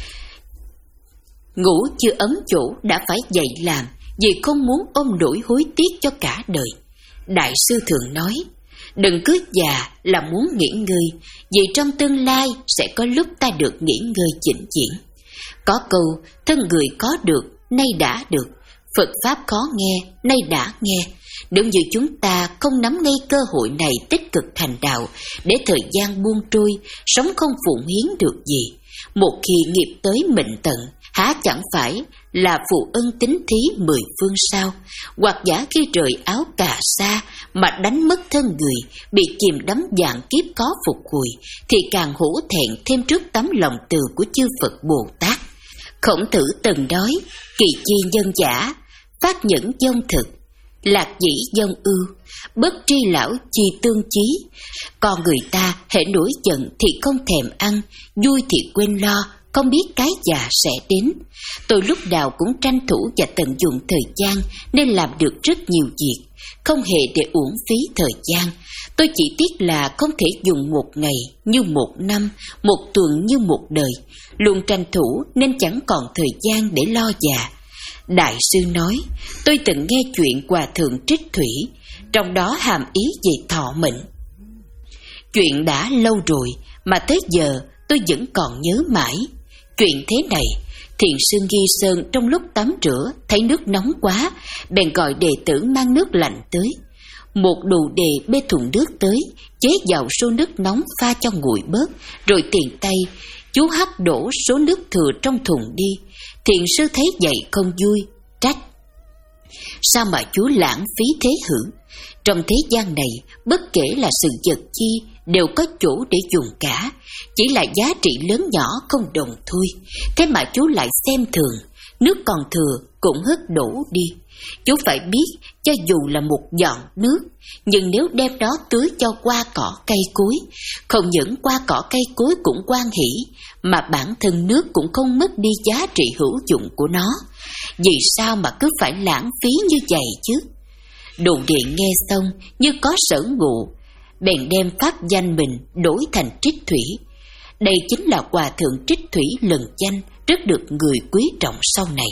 Ngủ chưa ấm chỗ đã phải dậy làm, vì không muốn ôm nỗi hối tiếc cho cả đời. Đại sư thường nói, đừng cứ già là muốn nghỉ ngơi, vì trong tương lai sẽ có lúc ta được nghỉ ngơi vĩnh viễn. Có câu, thân người có được, nay đã được, Phật Pháp khó nghe, nay đã nghe. Nếu như chúng ta không nắm ngay cơ hội này tích cực thành đạo, để thời gian buông trôi, sống không phụng hiến được gì, một khi nghiệp tới mệnh tận, há chẳng phải là phụ ân tín thí mười phương sao? Hoặc giả khi rời áo cà sa mà đánh mất thân người, bị chìm đắm vạn kiếp có phục hồi, thì càng hổ thẹn thêm trước tấm lòng từ của chư Phật Bồ Tát. Khổng Tử từng nói, kỳ chi nhân giả, phát nhẫn dông thực, lạc dĩ dông ưu, bất tri lão chi tương chí. Còn người ta hễ nổi giận thì không thèm ăn, vui thì quên lo, không biết cái già sẽ đến. Tôi lúc nào cũng tranh thủ và tận dụng thời gian nên làm được rất nhiều việc, không hề để uổng phí thời gian. Tôi chỉ tiếc là không thể dùng một ngày như một năm, một tuần như một đời. Luôn tranh thủ nên chẳng còn thời gian để lo già. Đại sư nói, tôi từng nghe chuyện Hòa Thượng Trích Thủy, trong đó hàm ý về thọ mệnh. Chuyện đã lâu rồi mà tới giờ tôi vẫn còn nhớ mãi. Chuyện thế này, thì Thiền sư Nghi Sơn trong lúc tắm rửa thấy nước nóng quá, bèn gọi đệ tử mang nước lạnh tới. Một đồ đề bê thùng nước tới, chế vào số nước nóng pha cho nguội bớt, rồi tiền tay chú hắt đổ số nước thừa trong thùng đi. Thiền sư thấy vậy không vui, trách: sao mà chú lãng phí thế hử? Trong thế gian này, bất kể là sự vật chi đều có chỗ để dùng cả, chỉ là giá trị lớn nhỏ không đồng thôi. Thế mà chú lại xem thường, nước còn thừa cũng hất đổ đi. Chú phải biết, cho dù là một giọt nước, nhưng nếu đem đó tưới cho hoa cỏ cây cối, không những hoa cỏ cây cối cũng hoan hỷ, mà bản thân nước cũng không mất đi giá trị hữu dụng của nó. Vì sao mà cứ phải lãng phí như vậy chứ? Đồ đệ nghe xong như có sở ngộ, bèn đem pháp danh mình đổi thành Trích Thủy. Đây chính là Hòa thượng Trích Thủy lừng danh, rất được người quý trọng sau này.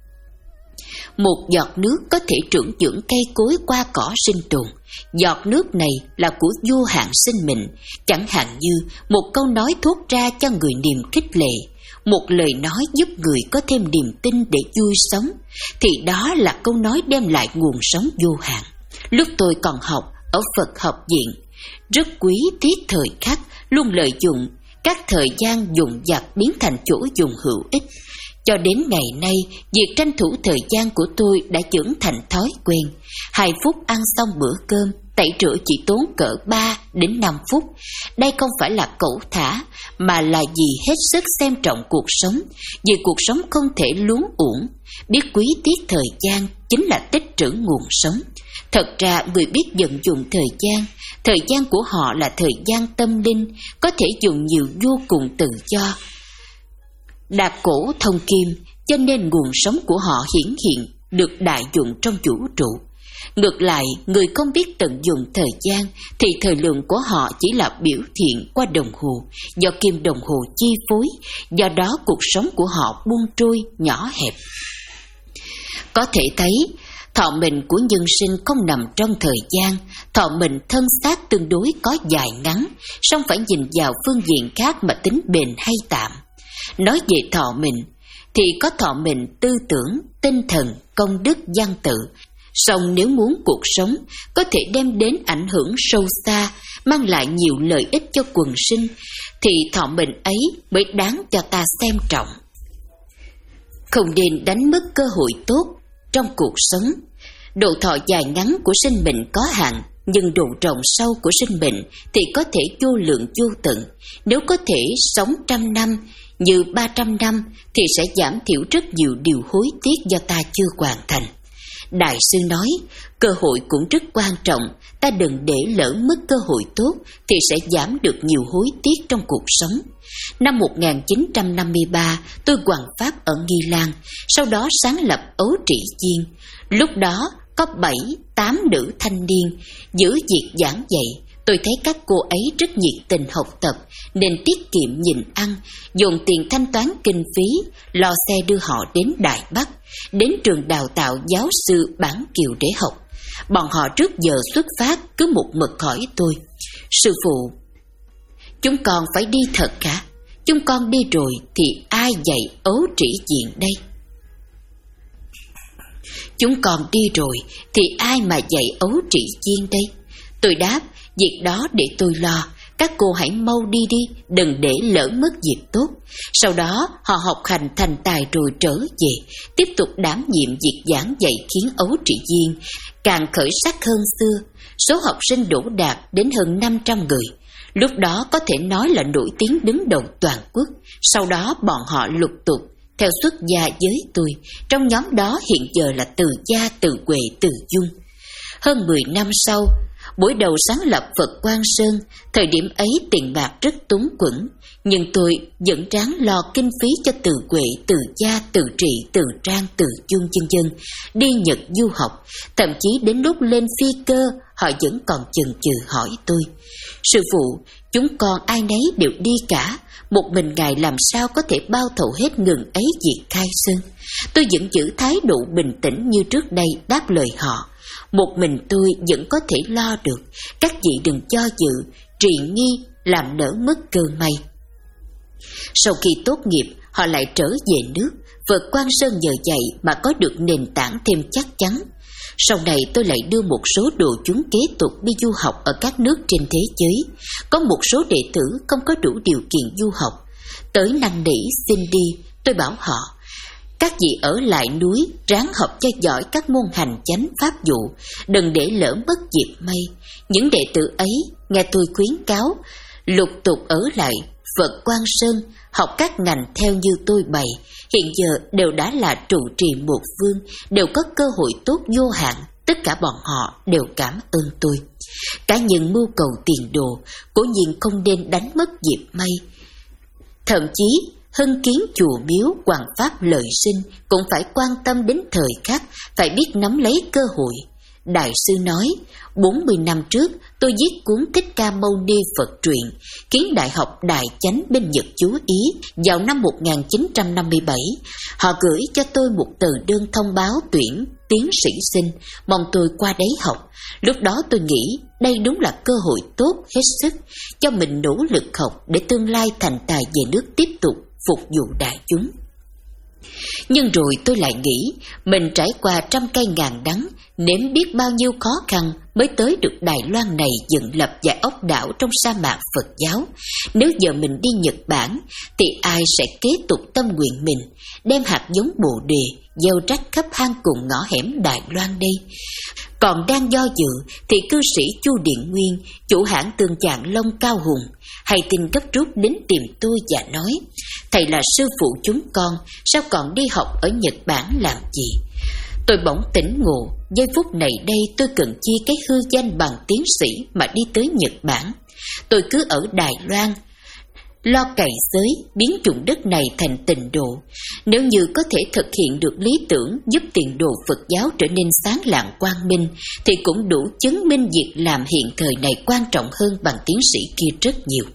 Một giọt nước có thể trưởng dưỡng cây cối hoa cỏ sinh tồn. Giọt nước này là của vô hạn sinh mệnh, chẳng hạn như một câu nói thốt ra cho người niềm khích lệ, một lời nói giúp người có thêm niềm tin để vui sống, thì đó là câu nói đem lại nguồn sống vô hạn. Lúc tôi còn học ở Phật học viện, rất quý tiết thời khắc, luôn lợi dụng các thời gian dùng vặt biến thành chỗ dùng hữu ích. Cho đến ngày nay, việc tranh thủ thời gian của tôi đã trưởng thành thói quen. Hai phút ăn xong bữa cơm, tẩy rửa chỉ tốn cỡ ba đến năm phút. Đây không phải là cẩu thả, mà là vì hết sức xem trọng cuộc sống, vì cuộc sống không thể luống uổng. Biết quý tiết thời gian chính là tích trữ nguồn sống. Thật ra người biết vận dụng thời gian, thời gian của họ là thời gian tâm linh, có thể dùng nhiều vô cùng tự do. Đạc cổ thông kim, cho nên nguồn sống của họ hiển hiện được đại dụng trong vũ trụ. Ngược lại, người không biết tận dụng thời gian thì thời lượng của họ chỉ là biểu hiện qua đồng hồ, do kim đồng hồ chi phối, do đó cuộc sống của họ buông trôi, nhỏ hẹp. Có thể thấy, thọ mệnh của nhân sinh không nằm trong thời gian, thọ mệnh thân xác tương đối có dài ngắn, song phải nhìn vào phương diện khác mà tính bền hay tạm. Nói về thọ mệnh, thì có thọ mệnh tư tưởng, tinh thần, công đức, văn tự. Song nếu muốn cuộc sống có thể đem đến ảnh hưởng sâu xa, mang lại nhiều lợi ích cho quần sinh, thì thọ mệnh ấy mới đáng cho ta xem trọng. Không nên đánh mất cơ hội tốt trong cuộc sống. Độ thọ dài ngắn của sinh mệnh có hạn, nhưng độ rộng sâu của sinh mệnh thì có thể vô lượng vô tận. Nếu có thể sống trăm năm, như ba trăm năm, thì sẽ giảm thiểu rất nhiều điều hối tiếc do ta chưa hoàn thành. Đại sư nói, cơ hội cũng rất quan trọng, ta đừng để lỡ mất cơ hội tốt thì sẽ giảm được nhiều hối tiếc trong cuộc sống. Năm một nghìn chín trăm năm mươi ba, tôi hoằng pháp ở Nghi Lan, sau đó sáng lập Ấu Trĩ Viên. Lúc đó có bảy, tám nữ thanh niên giữ việc giảng dạy. Tôi thấy các cô ấy rất nhiệt tình học tập, nên tiết kiệm nhịn ăn, dồn tiền thanh toán kinh phí, lo xe đưa họ đến Đài Bắc, đến trường đào tạo giáo sư Bản Kiều để học. Bọn họ trước giờ xuất phát cứ một mực hỏi tôi: sư phụ, chúng con phải đi thật hả? Chúng con đi rồi thì ai dạy Ấu Trĩ Viện đây? Chúng con đi rồi thì ai mà dạy Ấu Trĩ Viên đây? Tôi đáp: việc đó để tôi lo, các cô hãy mau đi đi, đừng để lỡ mất việc tốt. Sau đó họ học hành thành tài rồi trở về, tiếp tục đảm nhiệm việc giảng dạy, khiến Ấu Trĩ Viên càng khởi sắc hơn xưa. Số học sinh đỗ đạt đến hơn năm trăm người, lúc đó có thể nói là nổi tiếng đứng đầu toàn quốc. Sau đó bọn họ lục tục theo xuất gia với tôi, trong nhóm đó hiện giờ là Từ Gia, Từ Huệ, Từ Dung. Hơn mười năm sau, buổi đầu sáng lập Phật Quang Sơn, thời điểm ấy tiền bạc rất túng quẫn, nhưng tôi vẫn ráng lo kinh phí cho Từ Huệ, Từ Gia, Từ Trị, Từ Trang, Từ Dung vân vân đi Nhật du học. Thậm chí đến lúc lên phi cơ, họ vẫn còn chần chừ hỏi tôi: sư phụ, chúng con ai nấy đều đi cả, một mình ngài làm sao có thể bao thầu hết ngừng ấy việc khai sơn? Tôi vẫn giữ thái độ bình tĩnh như trước đây đáp lời họ: một mình tôi vẫn có thể lo được, các vị đừng cho dự, trì nghi làm lỡ mất cơ may. Sau khi tốt nghiệp, họ lại trở về nước. Phật Quang Sơn nhờ vậy mà có được nền tảng thêm chắc chắn. Sau này tôi lại đưa một số đồ chúng kế tục đi du học ở các nước trên thế giới. Có một số đệ tử không có đủ điều kiện du học, tới năn nỉ xin đi. Tôi bảo họ, các vị ở lại núi ráng học cho giỏi các môn hành chánh pháp dụ, đừng để lỡ mất dịp may. Những đệ tử ấy nghe tôi khuyến cáo, lục tục ở lại Phật Quang Sơn học các ngành theo như tôi bày. Hiện giờ đều đã là trụ trì một phương, đều có cơ hội tốt vô hạn. Tất cả bọn họ đều cảm ơn tôi. Cá nhân mưu cầu tiền đồ, cố nhiên không nên đánh mất dịp may. Thậm chí hưng kiến chùa miếu, hoằng pháp lợi sinh cũng phải quan tâm đến thời khắc, phải biết nắm lấy cơ hội. Đại sư nói, bốn mươi năm trước tôi viết cuốn Thích Ca Mâu Ni Phật truyện, khiến Đại học Đại Chánh bên Nhật chú ý. Vào năm một nghìn chín trăm năm mươi bảy, họ gửi cho tôi một tờ đơn thông báo tuyển tiến sĩ sinh, mong tôi qua đấy học. Lúc đó tôi nghĩ đây đúng là cơ hội tốt hết sức, cho mình nỗ lực học để tương lai thành tài về nước tiếp tục phục vụ đại chúng. Nhưng rồi tôi lại nghĩ, mình trải qua trăm cây ngàn đắng, nếm biết bao nhiêu khó khăn mới tới được Đài Loan này dựng lập vài ốc đảo trong sa mạc Phật giáo. Nếu giờ mình đi Nhật Bản, thì ai sẽ kế tục tâm nguyện mình, đem hạt giống Bồ Đề gieo rắc khắp hang cùng ngõ hẻm Đài Loan đây? Còn đang do dự thì cư sĩ Chu Điện Nguyên, chủ hãng tương chạng Long Cao Hùng, hay tin gấp rút đến tìm tôi và nói, thầy là sư phụ chúng con, sao còn đi học ở Nhật Bản làm gì? Tôi bỗng tỉnh ngộ, giây phút này đây tôi cần chi cái hư danh bằng tiến sĩ mà đi tới Nhật Bản. Tôi cứ ở Đài Loan, lo cày xới, biến vùng đất này thành tịnh độ. Nếu như có thể thực hiện được lý tưởng giúp tiền đồ Phật giáo trở nên sáng lạng quang minh, thì cũng đủ chứng minh việc làm hiện thời này quan trọng hơn bằng tiến sĩ kia rất nhiều.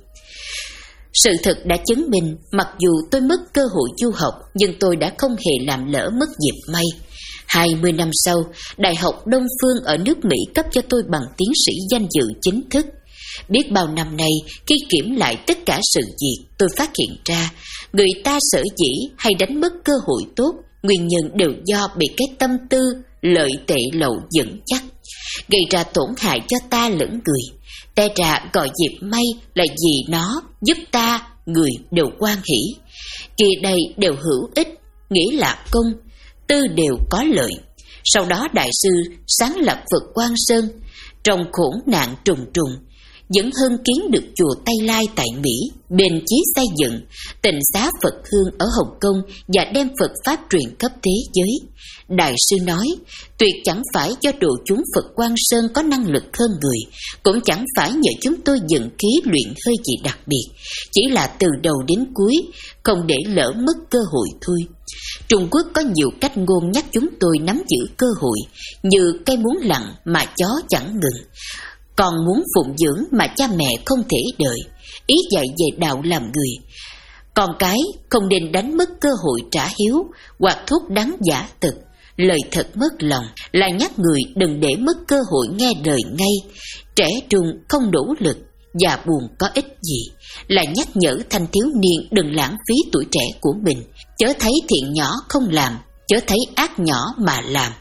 Sự thật đã chứng minh, mặc dù tôi mất cơ hội du học, nhưng tôi đã không hề làm lỡ mất dịp may. Hai mươi năm sau, Đại học Đông Phương ở nước Mỹ cấp cho tôi bằng tiến sĩ danh dự chính thức. Biết bao năm nay, khi kiểm lại tất cả sự việc, tôi phát hiện ra, người ta sở dĩ hay đánh mất cơ hội tốt, nguyên nhân đều do bị cái tâm tư lợi tệ lậu dẫn dắt, gây ra tổn hại cho ta lẫn người. Té ra gọi dịp may là vì nó giúp ta, người đều hoan hỷ. Kỳ đây đều hữu ích, nghĩa là công, tư đều có lợi. Sau đó Đại sư sáng lập Phật Quang Sơn, trong khổ nạn trùng trùng, vẫn hưng kiến được chùa Tây Lai tại Mỹ, bền chí xây dựng tịnh xá Phật Hương ở Hồng Kông và đem Phật Pháp truyền khắp thế giới. Đại sư nói, tuyệt chẳng phải do độ chúng Phật Quang Sơn có năng lực hơn người, cũng chẳng phải nhờ chúng tôi dựng khí luyện hơi gì đặc biệt, chỉ là từ đầu đến cuối, không để lỡ mất cơ hội thôi. Trung Quốc có nhiều cách ngôn nhắc chúng tôi nắm giữ cơ hội, như cây muốn lặng mà chó chẳng ngừng, còn muốn phụng dưỡng mà cha mẹ không thể đợi, ý dạy về đạo làm người. Con cái không nên đánh mất cơ hội trả hiếu, hoặc thuốc đắng giả thực, lời thật mất lòng, là nhắc người đừng để mất cơ hội nghe đời ngay. Trẻ trung không nỗ lực, già buồn có ích gì, là nhắc nhở thanh thiếu niên đừng lãng phí tuổi trẻ của mình, chớ thấy thiện nhỏ không làm, chớ thấy ác nhỏ mà làm.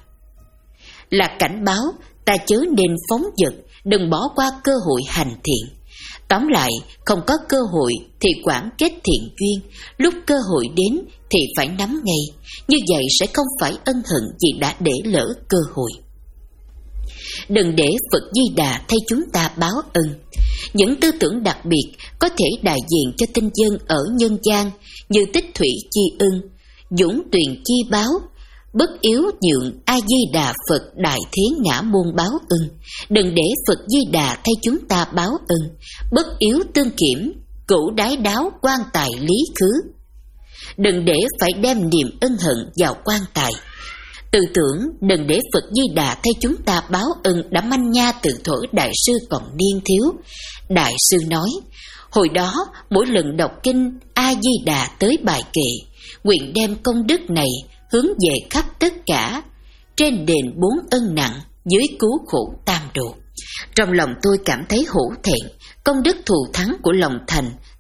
Là cảnh báo ta chớ nên phóng dật, đừng bỏ qua cơ hội hành thiện. Tóm lại, không có cơ hội thì quản kết thiện duyên, lúc cơ hội đến thì phải nắm ngay, như vậy sẽ không phải ân hận vì đã để lỡ cơ hội. Đừng để Phật Di Đà thay chúng ta báo ân. Những tư tưởng đặc biệt có thể đại diện cho tinh dân ở nhân gian, như tích thủy chi ân, dũng tuyền chi báo, bất yếu nhượng A Di Đà Phật đại thế ngã môn báo ân. Đừng để Phật Di Đà thay chúng ta báo ân, bất yếu tương kiểm, cửu đái đáo quan tài lý khứ. Đừng để phải đem niềm ân hận vào quan tài. Tư tưởng đừng để Phật Di Đà thay chúng ta báo ân đã manh nha từ thuở Đại sư còn niên thiếu. Đại sư nói, hồi đó mỗi lần đọc kinh A Di Đà tới bài kệ, nguyện đem công đức này hướng về khắp tất cả, trên đền bốn ân nặng, dưới cứu khổ tam độ. Trong lòng tôi cảm thấy hổ thẹn, công đức thù thắng của lòng thành,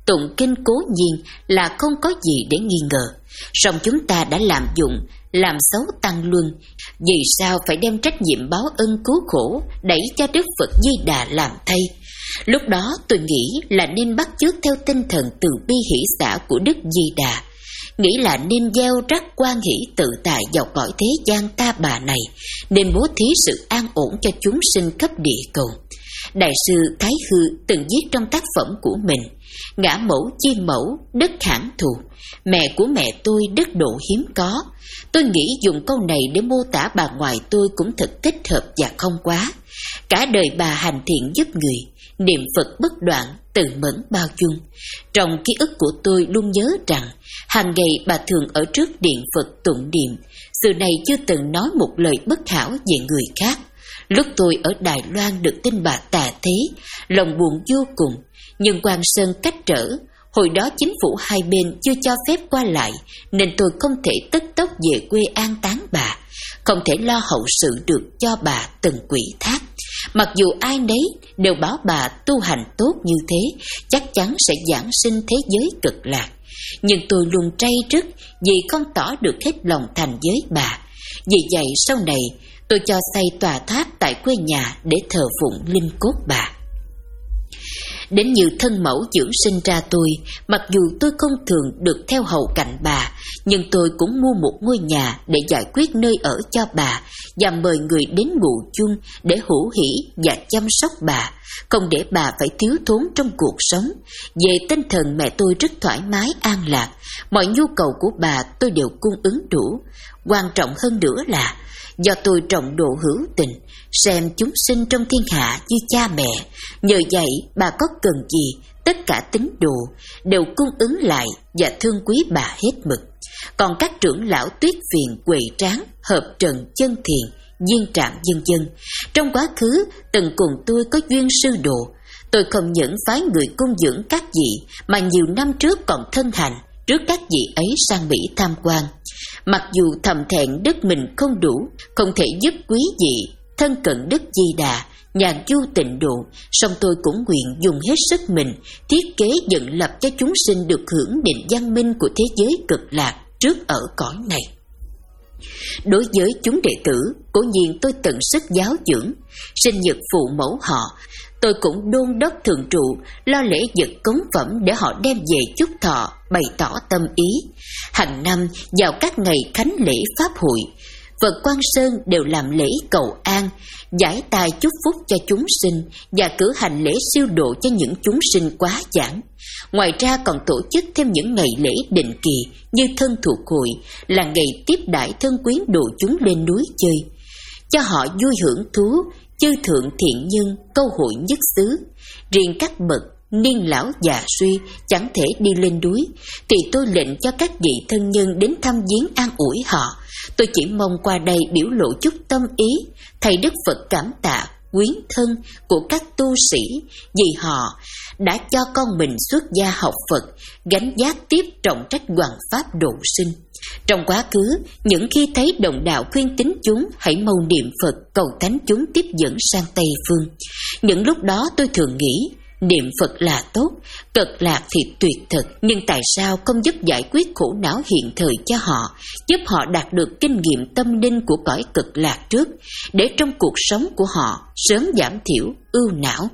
tụng kinh cố nhiên là không có gì để nghi ngờ. Song chúng ta đã lạm dụng, làm xấu tăng luân, vì sao phải đem trách nhiệm báo ân cứu khổ đẩy cho Đức Phật Di Đà làm thay? Lúc đó tôi nghĩ là nên bắt chước theo tinh thần từ bi hỷ xả của Đức Di Đà, nghĩ là nên gieo rắc quan hỷ tự tại vào cõi thế gian ta bà này, nên bố thí sự an ổn cho chúng sinh khắp địa cầu. Đại sư Thái Hư từng viết trong tác phẩm của mình: ngã mẫu chi mẫu, đất hãn thù, mẹ của mẹ tôi đức độ hiếm có. Tôi nghĩ dùng câu này để mô tả bà ngoại tôi cũng thật thích hợp và không quá. Cả đời bà hành thiện giúp người, niệm Phật bất đoạn, từ mẫn bao dung. Trong ký ức của tôi luôn nhớ rằng hàng ngày bà thường ở trước điện Phật tụng niệm, xưa này chưa từng nói một lời bất hảo về người khác. Lúc tôi ở Đài Loan được tin bà tà thế, lòng buồn vô cùng, nhưng Quan Sơn cách trở. Hồi đó chính phủ hai bên chưa cho phép qua lại, nên tôi không thể tức tốc về quê an táng bà, không thể lo hậu sự được cho bà từng quỷ thác. Mặc dù ai nấy đều bảo bà tu hành tốt như thế, chắc chắn sẽ giảng sinh thế giới cực lạc. Nhưng tôi luôn tray trức vì không tỏ được hết lòng thành với bà. Vì vậy sau này tôi cho xây tòa tháp tại quê nhà để thờ phụng linh cốt bà. Đến như thân mẫu dưỡng sinh ra tôi, mặc dù tôi không thường được theo hầu cạnh bà, nhưng tôi cũng mua một ngôi nhà để giải quyết nơi ở cho bà và mời người đến ngụ chung để hữu hỉ và chăm sóc bà, không để bà phải thiếu thốn trong cuộc sống. Về tinh thần mẹ tôi rất thoải mái an lạc, mọi nhu cầu của bà tôi đều cung ứng đủ. Quan trọng hơn nữa là do tôi trọng độ hữu tình, xem chúng sinh trong thiên hạ như cha mẹ. Nhờ vậy bà có cần gì, tất cả tín đồ đều cung ứng lại và thương quý bà hết mực. Còn các trưởng lão Tuyết Phiền, Quệ Tráng, Hợp Trần, Chân Thiền, Viên Trạm vân vân, trong quá khứ từng cùng tôi có duyên sư đồ. Tôi không những phái người cung dưỡng các vị, mà nhiều năm trước còn thân hành trước các vị ấy sang Mỹ tham quan. Mặc dù thầm thẹn đức mình không đủ, không thể giúp quý vị thân cận Đức Di Đà, nhà du tịnh độ, song tôi cũng nguyện dùng hết sức mình thiết kế dựng lập cho chúng sinh được hưởng định văn minh của thế giới cực lạc trước ở cõi này. Đối với chúng đệ tử, cố nhiên tôi tận sức giáo dưỡng, sinh nhật phụ mẫu họ, tôi cũng đôn đốc thường trụ, lo lễ vật cống phẩm để họ đem về chúc thọ, bày tỏ tâm ý. Hàng năm vào các ngày khánh lễ pháp hội, Phật Quan Sơn đều làm lễ cầu an, giải tài chúc phúc cho chúng sinh và cử hành lễ siêu độ cho những chúng sinh quá giảng. Ngoài ra còn tổ chức thêm những ngày lễ định kỳ như thân thuộc hội, là ngày tiếp đãi thân quyến độ chúng lên núi chơi, cho họ vui hưởng thú. Chư thượng thiện nhân câu hội nhất xứ. Riêng các bậc niên lão già suy chẳng thể đi lên núi, thì tôi lệnh cho các vị thân nhân đến thăm viếng an ủi họ. Tôi chỉ mong qua đây biểu lộ chút tâm ý, thầy Đức Phật cảm tạ quyến thân của các tu sĩ, vì họ đã cho con mình xuất gia học Phật, gánh vác tiếp trọng trách hoằng pháp độ sinh. Trong quá khứ, những khi thấy đồng đạo khuyên tín chúng hãy mau niệm Phật cầu thánh chúng tiếp dẫn sang Tây Phương, những lúc đó tôi thường nghĩ niệm Phật là tốt, cực lạc thì tuyệt thực, nhưng tại sao không giúp giải quyết khổ não hiện thời cho họ, giúp họ đạt được kinh nghiệm tâm linh của cõi cực lạc trước, để trong cuộc sống của họ sớm giảm thiểu ưu não.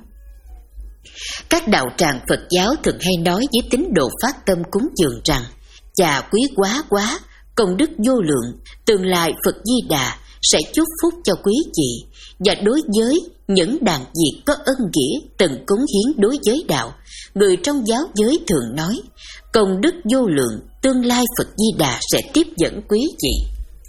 Các đạo tràng Phật giáo thường hay nói với tín đồ phát tâm cúng dường rằng: chà quý quá quá, công đức vô lượng, tương lai Phật Di Đà sẽ chúc phúc cho quý vị. Và đối với những đàn Việt có ân nghĩa từng cống hiến đối với đạo, người trong giáo giới thường nói công đức vô lượng, tương lai Phật Di Đà sẽ tiếp dẫn quý vị.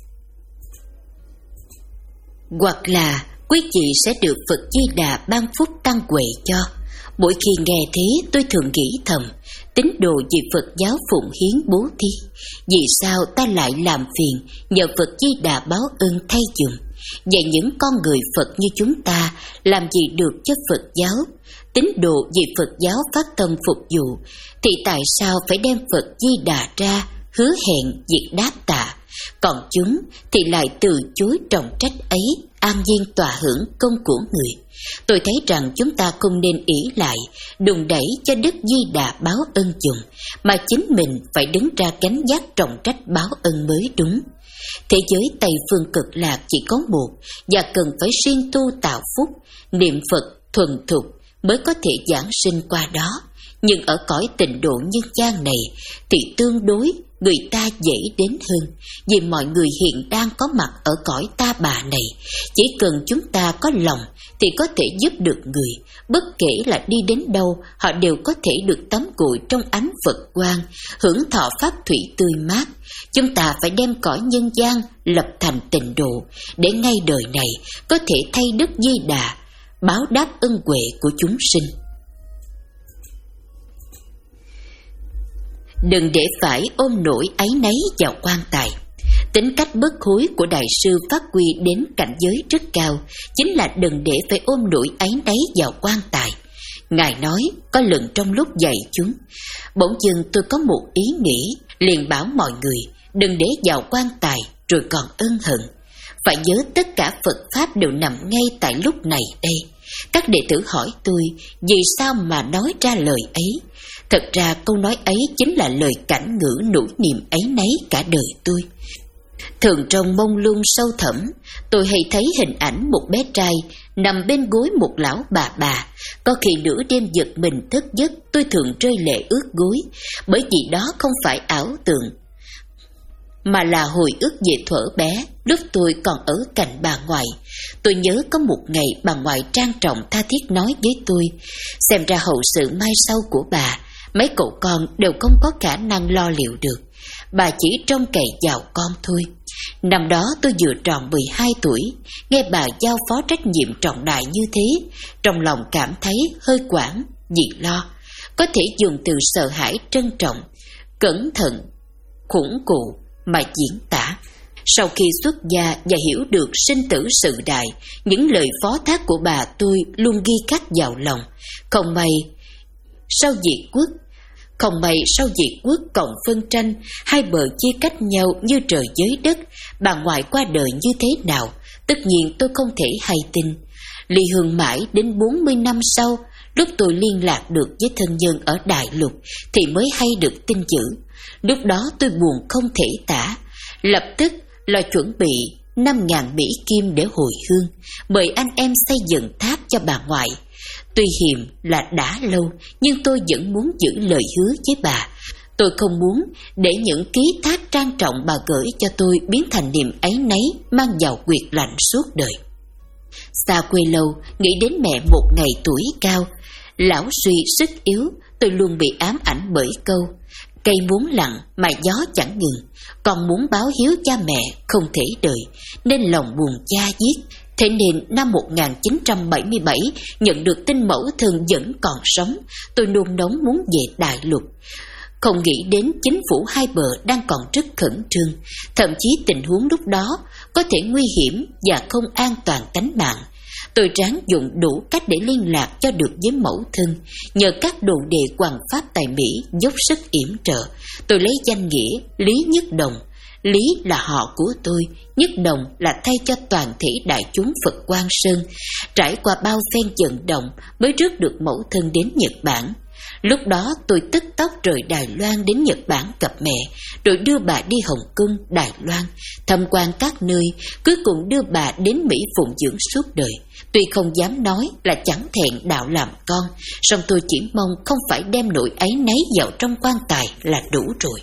Hoặc là quý vị sẽ được Phật Di Đà ban phúc tăng huệ cho. Mỗi khi nghe thế tôi thường nghĩ thầm, tín đồ vì Phật giáo phụng hiến bố thí, vì sao ta lại làm phiền nhờ Phật Di Đà báo ơn thay dùm? Vậy những con người Phật như chúng ta làm gì được cho Phật giáo? Tín đồ vì Phật giáo phát tâm phục vụ, thì tại sao phải đem Phật Di Đà ra hứa hẹn việc đáp tạ, còn chúng thì lại từ chối trọng trách ấy, an nhiên tọa hưởng công của người. Tôi thấy rằng chúng ta không nên ỷ lại, đùn đẩy cho Đức Di Đà báo ân dùng, mà chính mình phải đứng ra gánh vác trọng trách báo ân mới đúng. Thế giới Tây phương cực lạc chỉ có một, và cần phải siêng tu tạo phúc, niệm Phật thuần thục mới có thể giảng sinh qua đó. Nhưng ở cõi tịnh độ nhân gian này thì tương đối người ta dễ đến hơn, vì mọi người hiện đang có mặt ở cõi ta bà này. Chỉ cần chúng ta có lòng thì có thể giúp được người, bất kể là đi đến đâu, họ đều có thể được tắm gội trong ánh Phật quang, hưởng thọ pháp thủy tươi mát. Chúng ta phải đem cõi nhân gian lập thành tịnh độ, để ngay đời này có thể thay Đức Di Đà báo đáp ân huệ của chúng sinh. Đừng để phải ôm nỗi áy náy vào quan tài. Tính cách bất hối của Đại sư phát huy đến cảnh giới rất cao, chính là đừng để phải ôm nỗi áy náy vào quan tài. Ngài nói có lần trong lúc dạy chúng, bỗng dưng tôi có một ý nghĩ, liền bảo mọi người đừng để vào quan tài rồi còn ân hận. Phải nhớ tất cả Phật Pháp đều nằm ngay tại lúc này đây. Các đệ tử hỏi tôi vì sao mà nói ra lời ấy. Thật ra câu nói ấy chính là lời cảnh ngữ nỗi niềm ấy nấy cả đời tôi. Thường trong mông lung sâu thẳm, tôi hay thấy hình ảnh một bé trai nằm bên gối một lão bà bà. Có khi nửa đêm giật mình thức giấc, tôi thường rơi lệ ướt gối, bởi vì đó không phải ảo tưởng, mà là hồi ức về thuở bé, lúc tôi còn ở cạnh bà ngoại. Tôi nhớ có một ngày bà ngoại trang trọng tha thiết nói với tôi, xem ra hậu sự mai sau của bà, mấy cậu con đều không có khả năng lo liệu được, bà chỉ trông cậy vào con thôi. Năm đó tôi vừa tròn mười hai tuổi, nghe bà giao phó trách nhiệm trọng đại như thế, trong lòng cảm thấy hơi quảng, vì lo. Có thể dùng từ sợ hãi trân trọng, cẩn thận, khủng cụ mà diễn tả. Sau khi xuất gia và hiểu được sinh tử sự đại, những lời phó thác của bà tôi luôn ghi khắc vào lòng. Không may sau diệt quốc, không may sau diệt quốc cộng phân tranh, hai bờ chia cách nhau như trời với đất. Bà ngoại qua đời như thế nào, tất nhiên tôi không thể hay tin. Ly hương mãi đến bốn mươi năm sau, lúc tôi liên lạc được với thân nhân ở Đại Lục thì mới hay được tin dữ. Lúc đó tôi buồn không thể tả, lập tức là chuẩn bị năm ngàn Mỹ Kim để hồi hương, mời anh em xây dựng tháp cho bà ngoại. Tuy hiềm là đã lâu, nhưng tôi vẫn muốn giữ lời hứa với bà. Tôi không muốn để những ký thác trang trọng bà gửi cho tôi biến thành niềm áy náy mang vào quyệt lạnh suốt đời. Xa quê lâu, nghĩ đến mẹ một ngày tuổi cao, lão suy sức yếu, tôi luôn bị ám ảnh bởi câu cây muốn lặng mà gió chẳng ngừng. Con muốn báo hiếu cha mẹ không thể đợi, nên lòng buồn cha diết. Thế nên năm một nghìn chín trăm bảy mươi bảy, nhận được tin mẫu thân vẫn còn sống, tôi nôn nóng muốn về Đại Lục. Không nghĩ đến chính phủ hai bờ đang còn rất khẩn trương, thậm chí tình huống lúc đó có thể nguy hiểm và không an toàn tánh mạng. Tôi ráng dùng đủ cách để liên lạc cho được với mẫu thân, nhờ các đồ đệ hoàng pháp tại Mỹ dốc sức yểm trợ. Tôi lấy danh nghĩa Lý Nhất Đồng. Lý là họ của tôi, Nhất Đồng là thay cho toàn thể đại chúng Phật Quang Sơn. Trải qua bao phen vận động mới rước được mẫu thân đến Nhật Bản. Lúc đó tôi tức tốc rời Đài Loan đến Nhật Bản gặp mẹ, rồi đưa bà đi Hồng Kông, Đài Loan, tham quan các nơi, cuối cùng đưa bà đến Mỹ phụng dưỡng suốt đời. Tuy không dám nói là chẳng thẹn đạo làm con, song tôi chỉ mong không phải đem nỗi áy náy vào trong quan tài là đủ rồi.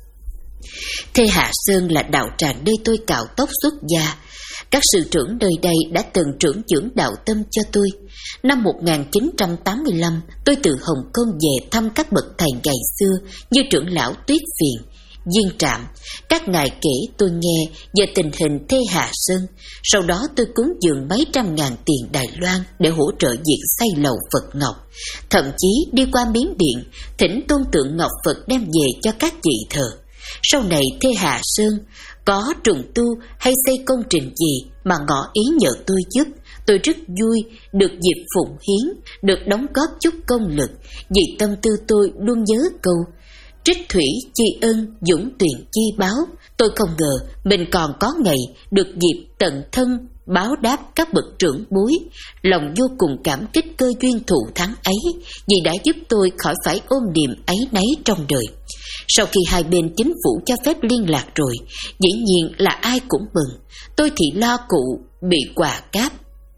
Thê Hạ Sơn là đạo tràng nơi tôi cạo tóc xuất gia. Các sư trưởng nơi đây đã từng trưởng dưỡng đạo tâm cho tôi. Năm một nghìn chín trăm tám mươi lăm, tôi từ Hồng Kông về thăm các bậc thầy ngày xưa như trưởng lão Tuyết Phiền, Viên Trạm. Các ngài kể tôi nghe về tình hình Thê Hạ Sơn. Sau đó tôi cúng dường mấy trăm ngàn tiền Đài Loan để hỗ trợ việc xây lầu Phật Ngọc. Thậm chí đi qua Miến Điện, thỉnh tôn tượng Ngọc Phật đem về cho các vị thờ. Sau này Thê Hạ Sơn có trùng tu hay xây công trình gì mà ngỏ ý nhờ tôi giúp, tôi rất vui được dịp phụng hiến, được đóng góp chút công lực, vì tâm tư tôi luôn nhớ câu Trích thủy chi ân, dũng tuyển chi báo. Tôi không ngờ mình còn có ngày được dịp tận thân báo đáp các bậc trưởng bối. Lòng vô cùng cảm kích cơ duyên thù thắng ấy, vì đã giúp tôi khỏi phải ôm niềm áy náy trong đời. Sau khi hai bên chính phủ cho phép liên lạc rồi, dĩ nhiên là ai cũng mừng. Tôi thì lo cụ bị quà cáp.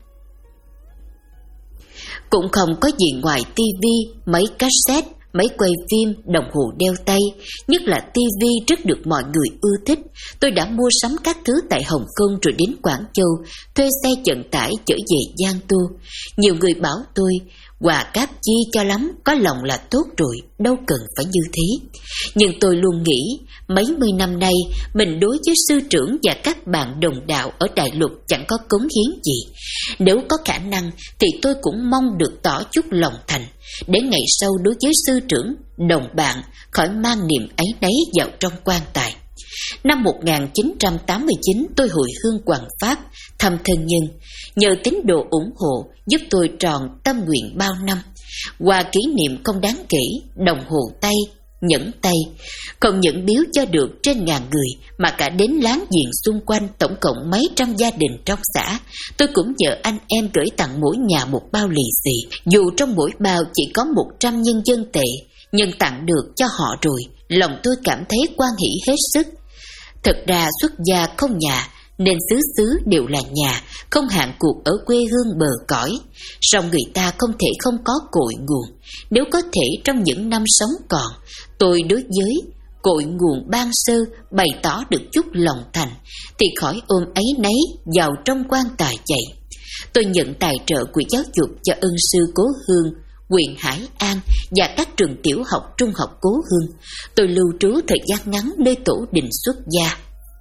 Cũng không có gì ngoài tivi, máy cassette, máy quay phim, đồng hồ đeo tay. Nhất là tivi rất được mọi người ưa thích. Tôi đã mua sắm các thứ tại Hồng Kông rồi đến Quảng Châu, thuê xe vận tải chở về Giang Tô. Nhiều người bảo tôi, quà cáp chi cho lắm, có lòng là tốt rồi, đâu cần phải như thế. Nhưng tôi luôn nghĩ, mấy mươi năm nay, mình đối với sư trưởng và các bạn đồng đạo ở Đại Lục chẳng có cống hiến gì. Nếu có khả năng thì tôi cũng mong được tỏ chút lòng thành, để ngày sau đối với sư trưởng, đồng bạn khỏi mang niềm áy náy vào trong quan tài. Năm một nghìn chín trăm tám mươi chín tôi hồi hương Hoàng Pháp, thăm thân nhân. Nhờ tín đồ ủng hộ giúp tôi tròn tâm nguyện bao năm. Quà kỷ niệm không đáng kể, đồng hồ tay, nhẫn tay, không những biếu cho được trên ngàn người mà cả đến láng giềng xung quanh, tổng cộng mấy trăm gia đình trong xã. Tôi cũng nhờ anh em gửi tặng mỗi nhà một bao lì xì, dù trong mỗi bao chỉ có một trăm nhân dân tệ, nhưng tặng được cho họ rồi, lòng tôi cảm thấy hoan hỉ hết sức. Thật ra xuất gia không nhà, nên xứ xứ đều là nhà, không hạn cuộc ở quê hương bờ cõi. Song người ta không thể không có cội nguồn. Nếu có thể trong những năm sống còn, tôi đối với cội nguồn ban sơ bày tỏ được chút lòng thành, thì khỏi ôm áy náy vào trong quan tài chạy. Tôi nhận tài trợ của giáo dục cho ân sư Cố Hương, huyện Hải An và các trường tiểu học, trung học Cố Hương. Tôi lưu trú thời gian ngắn nơi tổ đình xuất gia.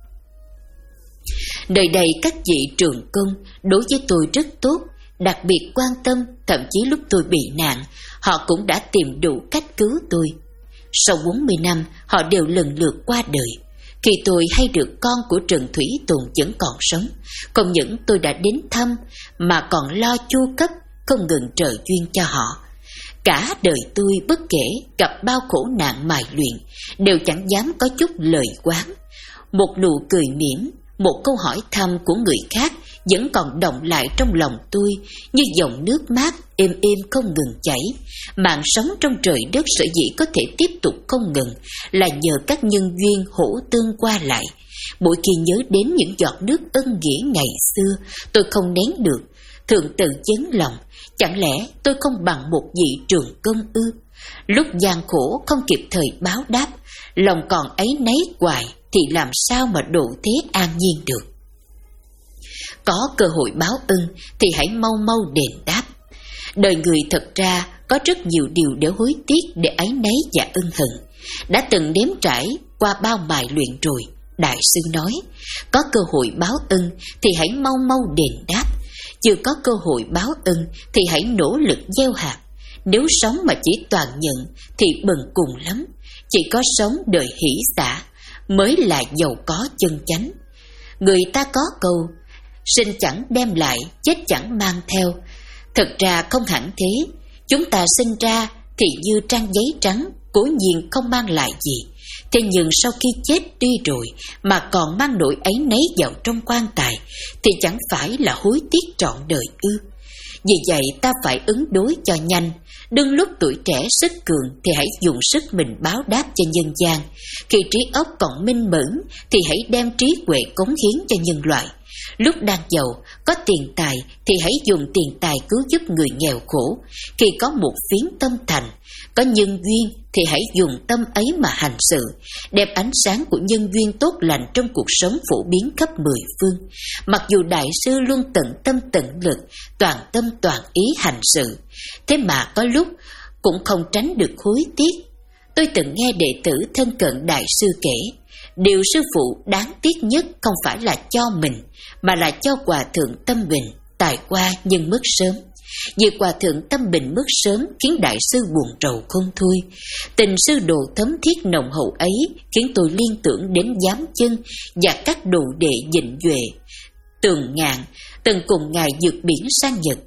Nơi đây các vị trường công đối với tôi rất tốt, đặc biệt quan tâm, thậm chí lúc tôi bị nạn, họ cũng đã tìm đủ cách cứu tôi. Sau bốn mươi năm, họ đều lần lượt qua đời. Khi tôi hay được con của Trần Thủy Tùng vẫn còn sống, không những tôi đã đến thăm, mà còn lo chu cấp, không ngừng trợ duyên cho họ. Cả đời tôi bất kể gặp bao khổ nạn mài luyện, đều chẳng dám có chút lời oán. Một nụ cười mỉm, một câu hỏi thăm của người khác vẫn còn đọng lại trong lòng tôi như dòng nước mát êm êm không ngừng chảy. Mạng sống trong trời đất sở dĩ có thể tiếp tục không ngừng là nhờ các nhân duyên hỗ tương qua lại. Mỗi khi nhớ đến những giọt nước ân nghĩa ngày xưa, tôi không nén được, thường tự chấn lòng. Chẳng lẽ tôi không bằng một vị trường công ư? Lúc gian khổ không kịp thời báo đáp, lòng còn áy náy hoài, thì làm sao mà độ thế an nhiên được. Có cơ hội báo ân thì hãy mau mau đền đáp. Đời người thật ra có rất nhiều điều để hối tiếc, để áy náy và ân hận. Đã từng nếm trải qua bao bài luyện rồi, Đại sư nói, có cơ hội báo ân thì hãy mau mau đền đáp. Chưa có cơ hội báo ân thì hãy nỗ lực gieo hạt. Nếu sống mà chỉ toàn nhận thì bần cùng lắm. Chỉ có sống đời hỷ xả mới là giàu có chân chánh. Người ta có câu, sinh chẳng đem lại, chết chẳng mang theo. Thật ra không hẳn thế. Chúng ta sinh ra thì như trang giấy trắng, cố nhiên không mang lại gì. Thế nhưng sau khi chết đi rồi mà còn mang nỗi áy náy vào trong quan tài, thì chẳng phải là hối tiếc trọn đời ư? Vì vậy ta phải ứng đối cho nhanh. Đừng lúc tuổi trẻ sức cường thì hãy dùng sức mình báo đáp cho nhân gian. Khi trí óc còn minh mẫn thì hãy đem trí huệ cống hiến cho nhân loại. Lúc đang giàu, có tiền tài thì hãy dùng tiền tài cứu giúp người nghèo khổ. Khi có một phiến tâm thành, có nhân duyên thì hãy dùng tâm ấy mà hành sự, đem ánh sáng của nhân duyên tốt lành trong cuộc sống phổ biến khắp mười phương. Mặc dù Đại sư luôn tận tâm tận lực, toàn tâm toàn ý hành sự, thế mà có lúc cũng không tránh được hối tiếc. Tôi từng nghe đệ tử thân cận Đại sư kể, điều sư phụ đáng tiếc nhất không phải là cho mình, mà là cho Hòa Thượng Tâm Bình tài qua nhưng mất sớm. Việc Hòa Thượng Tâm Bình mất sớm khiến Đại sư buồn rầu không thôi. Tình sư đồ thấm thiết nồng hậu ấy khiến tôi liên tưởng đến Giám Chân và các đồ đệ Vịnh Duệ, Tường Ngạn từng cùng ngài vượt biển sang Nhật.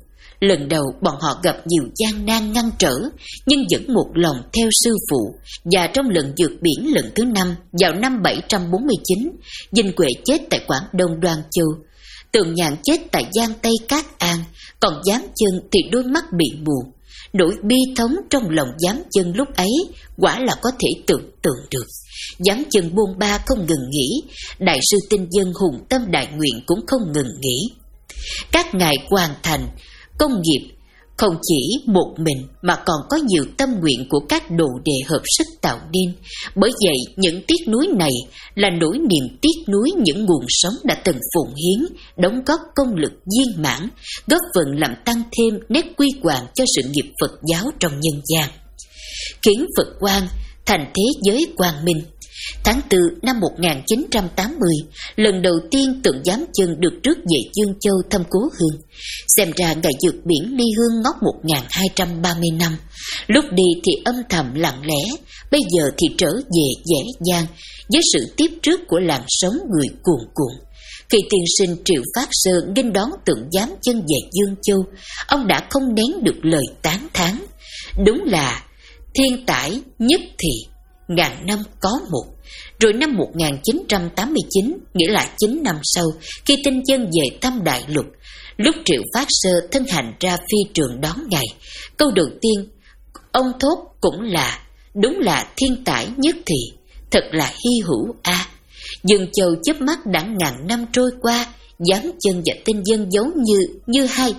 Lần đầu bọn họ gặp nhiều gian nan ngăn trở, nhưng vẫn một lòng theo sư phụ. Và trong lần vượt biển lần thứ năm vào năm bảy trăm bốn mươi chín, Dinh Huệ chết tại Quảng Đông Đoan Châu, Tường Nhạn chết tại Giang Tây Cát An, còn Giám Chân thì đôi mắt bị mù. Nỗi bi thống trong lòng Giám Chân lúc ấy quả là có thể tưởng tượng được. Giám Chân buông ba không ngừng nghỉ, đại sư Tinh Dân hùng tâm đại nguyện cũng không ngừng nghỉ. Các ngài hoàn thành công nghiệp không chỉ một mình mà còn có nhiều tâm nguyện của các đồ đệ hợp sức tạo nên. Bởi vậy những tiếc nuối này là nỗi niềm tiếc nuối những nguồn sống đã từng phụng hiến, đóng góp công lực viên mãn, góp phần làm tăng thêm nét quy hoàng cho sự nghiệp Phật giáo trong nhân gian, khiến Phật quang thành thế giới quang minh. Tháng tư năm một nghìn chín trăm tám mươi, lần đầu tiên Tượng Giám Chân được rước về Dương Châu thăm cố hương. Xem ra ngài vượt biển ly hương ngót một nghìn hai trăm ba mươi năm. Lúc đi thì âm thầm lặng lẽ, bây giờ thì trở về dễ dàng với sự tiếp rước của làn sóng người cuồn cuộn. Khi tiên sinh Triệu Phát Sơ nghênh đón Tượng Giám Chân về Dương Châu, ông đã không nén được lời tán thán. Đúng là thiên tài nhất thì ngàn năm có một. Rồi năm một nghìn chín trăm tám mươi chín, nghĩa là chín năm sau, khi Tinh Dân về thăm Đại Lục, lúc Triệu Phát Sơ thân hành ra phi trường đón ngài, câu đầu tiên ông thốt cũng là: đúng là thiên tài nhất thì, thật là hy hữu a. À. Dương Châu chớp mắt đã ngàn năm trôi qua, Giám Chân và Tinh Dân giống như như hai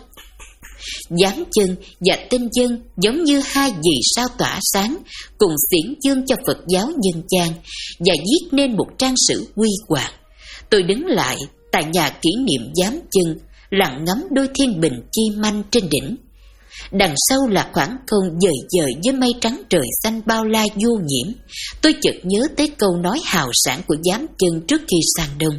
Giám Chân và Tinh Dân giống như hai vì sao tỏa sáng, cùng xiển dương cho Phật giáo nhân gian và viết nên một trang sử huy hoàng. Tôi đứng lại tại nhà kỷ niệm Giám Chân, lặng ngắm đôi thiên bình chi manh trên đỉnh. Đằng sau là khoảng không dời dời với mây trắng trời xanh bao la vô nhiễm. Tôi chợt nhớ tới câu nói hào sảng của Giám Chân trước khi sang đông: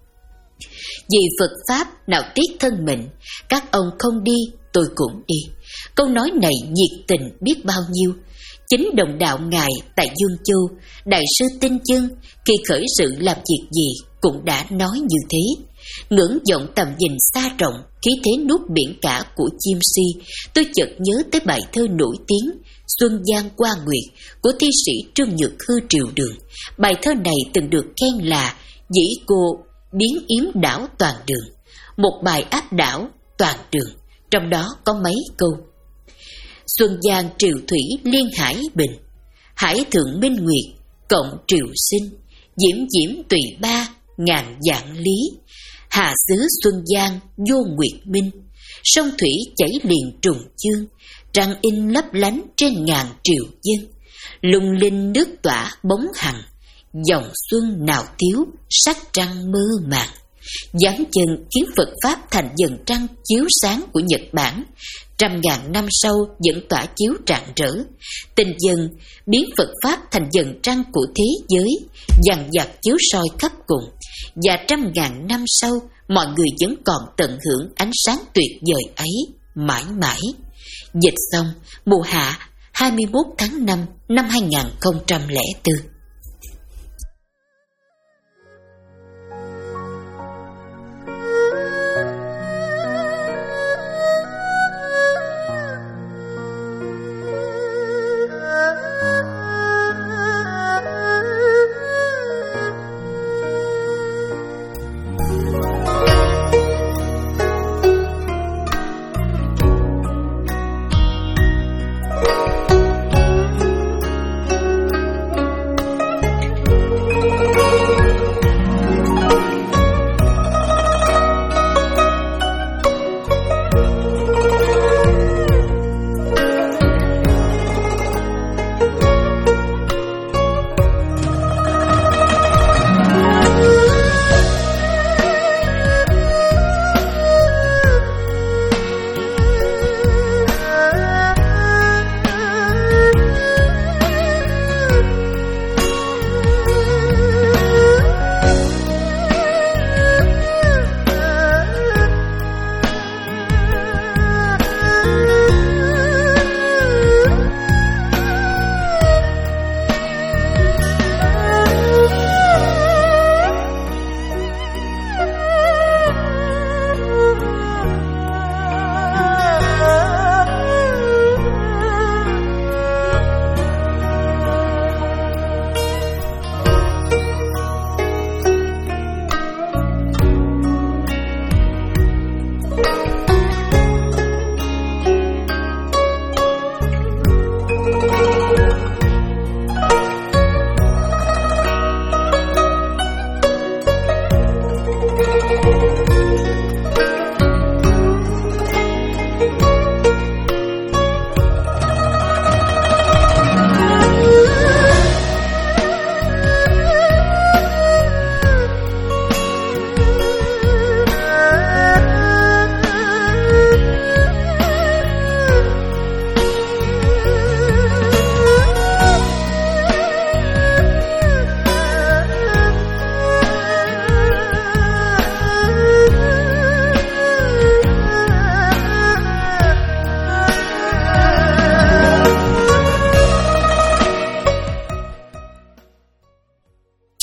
vì Phật Pháp nào tiếc thân mình, các ông không đi tôi cũng đi. Câu nói này nhiệt tình biết bao nhiêu. Chính đồng đạo ngài tại Dương Châu, đại sư Tinh Dân, khi khởi sự làm việc gì cũng đã nói như thế. Ngưỡng vọng tầm nhìn xa rộng, khí thế nuốt biển cả của Chiêm Si, tôi chợt nhớ tới bài thơ nổi tiếng Xuân Giang Qua Nguyệt của thi sĩ Trương Nhược Hư Triều Đường. Bài thơ này từng được khen là dĩ cô biến yếm đảo toàn đường, một bài áp đảo toàn đường. Trong đó có mấy câu: Xuân Giang triều thủy liên hải bình, hải thượng minh nguyệt cộng triều sinh, diễm diễm tùy ba ngàn vạn lý, hà xứ Xuân Giang vô nguyệt minh, sông thủy chảy liền trùng chương, trăng in lấp lánh trên ngàn triều dân, lung linh nước tỏa bóng hằng, dòng xuân nào thiếu sắc trăng mơ màng. Giám Chân khiến Phật Pháp thành dần trăng chiếu sáng của Nhật Bản, trăm ngàn năm sau vẫn tỏa chiếu rạng rỡ. Tinh Dân biến Phật Pháp thành dần trăng của thế giới, dằn vặt chiếu soi khắp cùng, và trăm ngàn năm sau mọi người vẫn còn tận hưởng ánh sáng tuyệt vời ấy mãi mãi. Dịch xong, mùa hạ hai mươi mốt tháng năm năm hai nghìn không trăm lẻ bốn.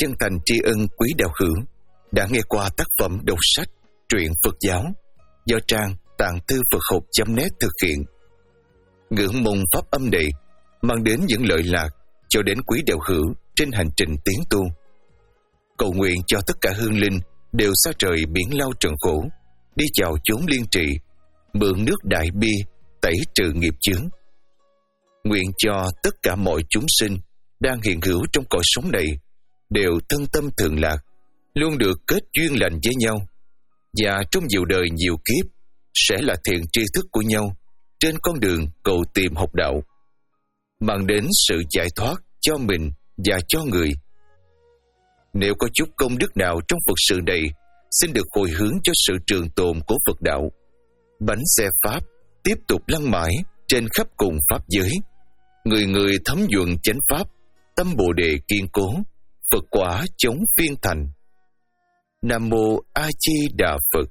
chân thành tri ân quý đạo hữu đã nghe qua tác phẩm đọc sách truyện Phật giáo do trang tạng thư Phật học chấm net thực hiện. Ngưỡng mong pháp âm này mang đến những lợi lạc cho đến quý đạo hữu trên hành trình tiến tu. Cầu nguyện cho tất cả hương linh đều xa trời biển lao trần khổ, đi vào chốn liên trị, mượn nước đại bi tẩy trừ nghiệp chướng. Nguyện cho tất cả mọi chúng sinh đang hiện hữu trong cõi sống này đều thân tâm thường lạc, luôn được kết duyên lành với nhau, và trong nhiều đời nhiều kiếp sẽ là thiện tri thức của nhau trên con đường cầu tìm học đạo, mang đến sự giải thoát cho mình và cho người. Nếu có chút công đức nào trong Phật sự này, xin được hồi hướng cho sự trường tồn của Phật đạo. Bánh xe Pháp tiếp tục lăn mãi trên khắp cùng Pháp giới. Người người thấm nhuận chánh Pháp, tâm Bồ Đề kiên cố, Phật quả chống phiên thành. Nam Mô A Di Đà Phật.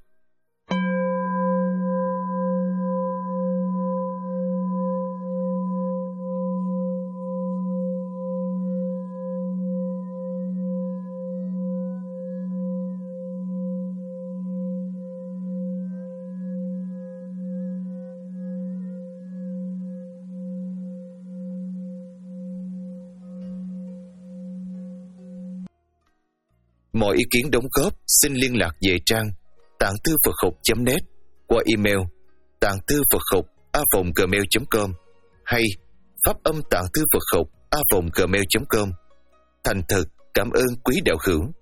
Mọi ý kiến đóng góp xin liên lạc về trang tạng thư Phật học chấm net qua email tạng thư Phật học a vòng gmail chấm com hay pháp âm tạng thư Phật học a vòng gmail chấm com. Thành thật cảm ơn quý đạo hữu.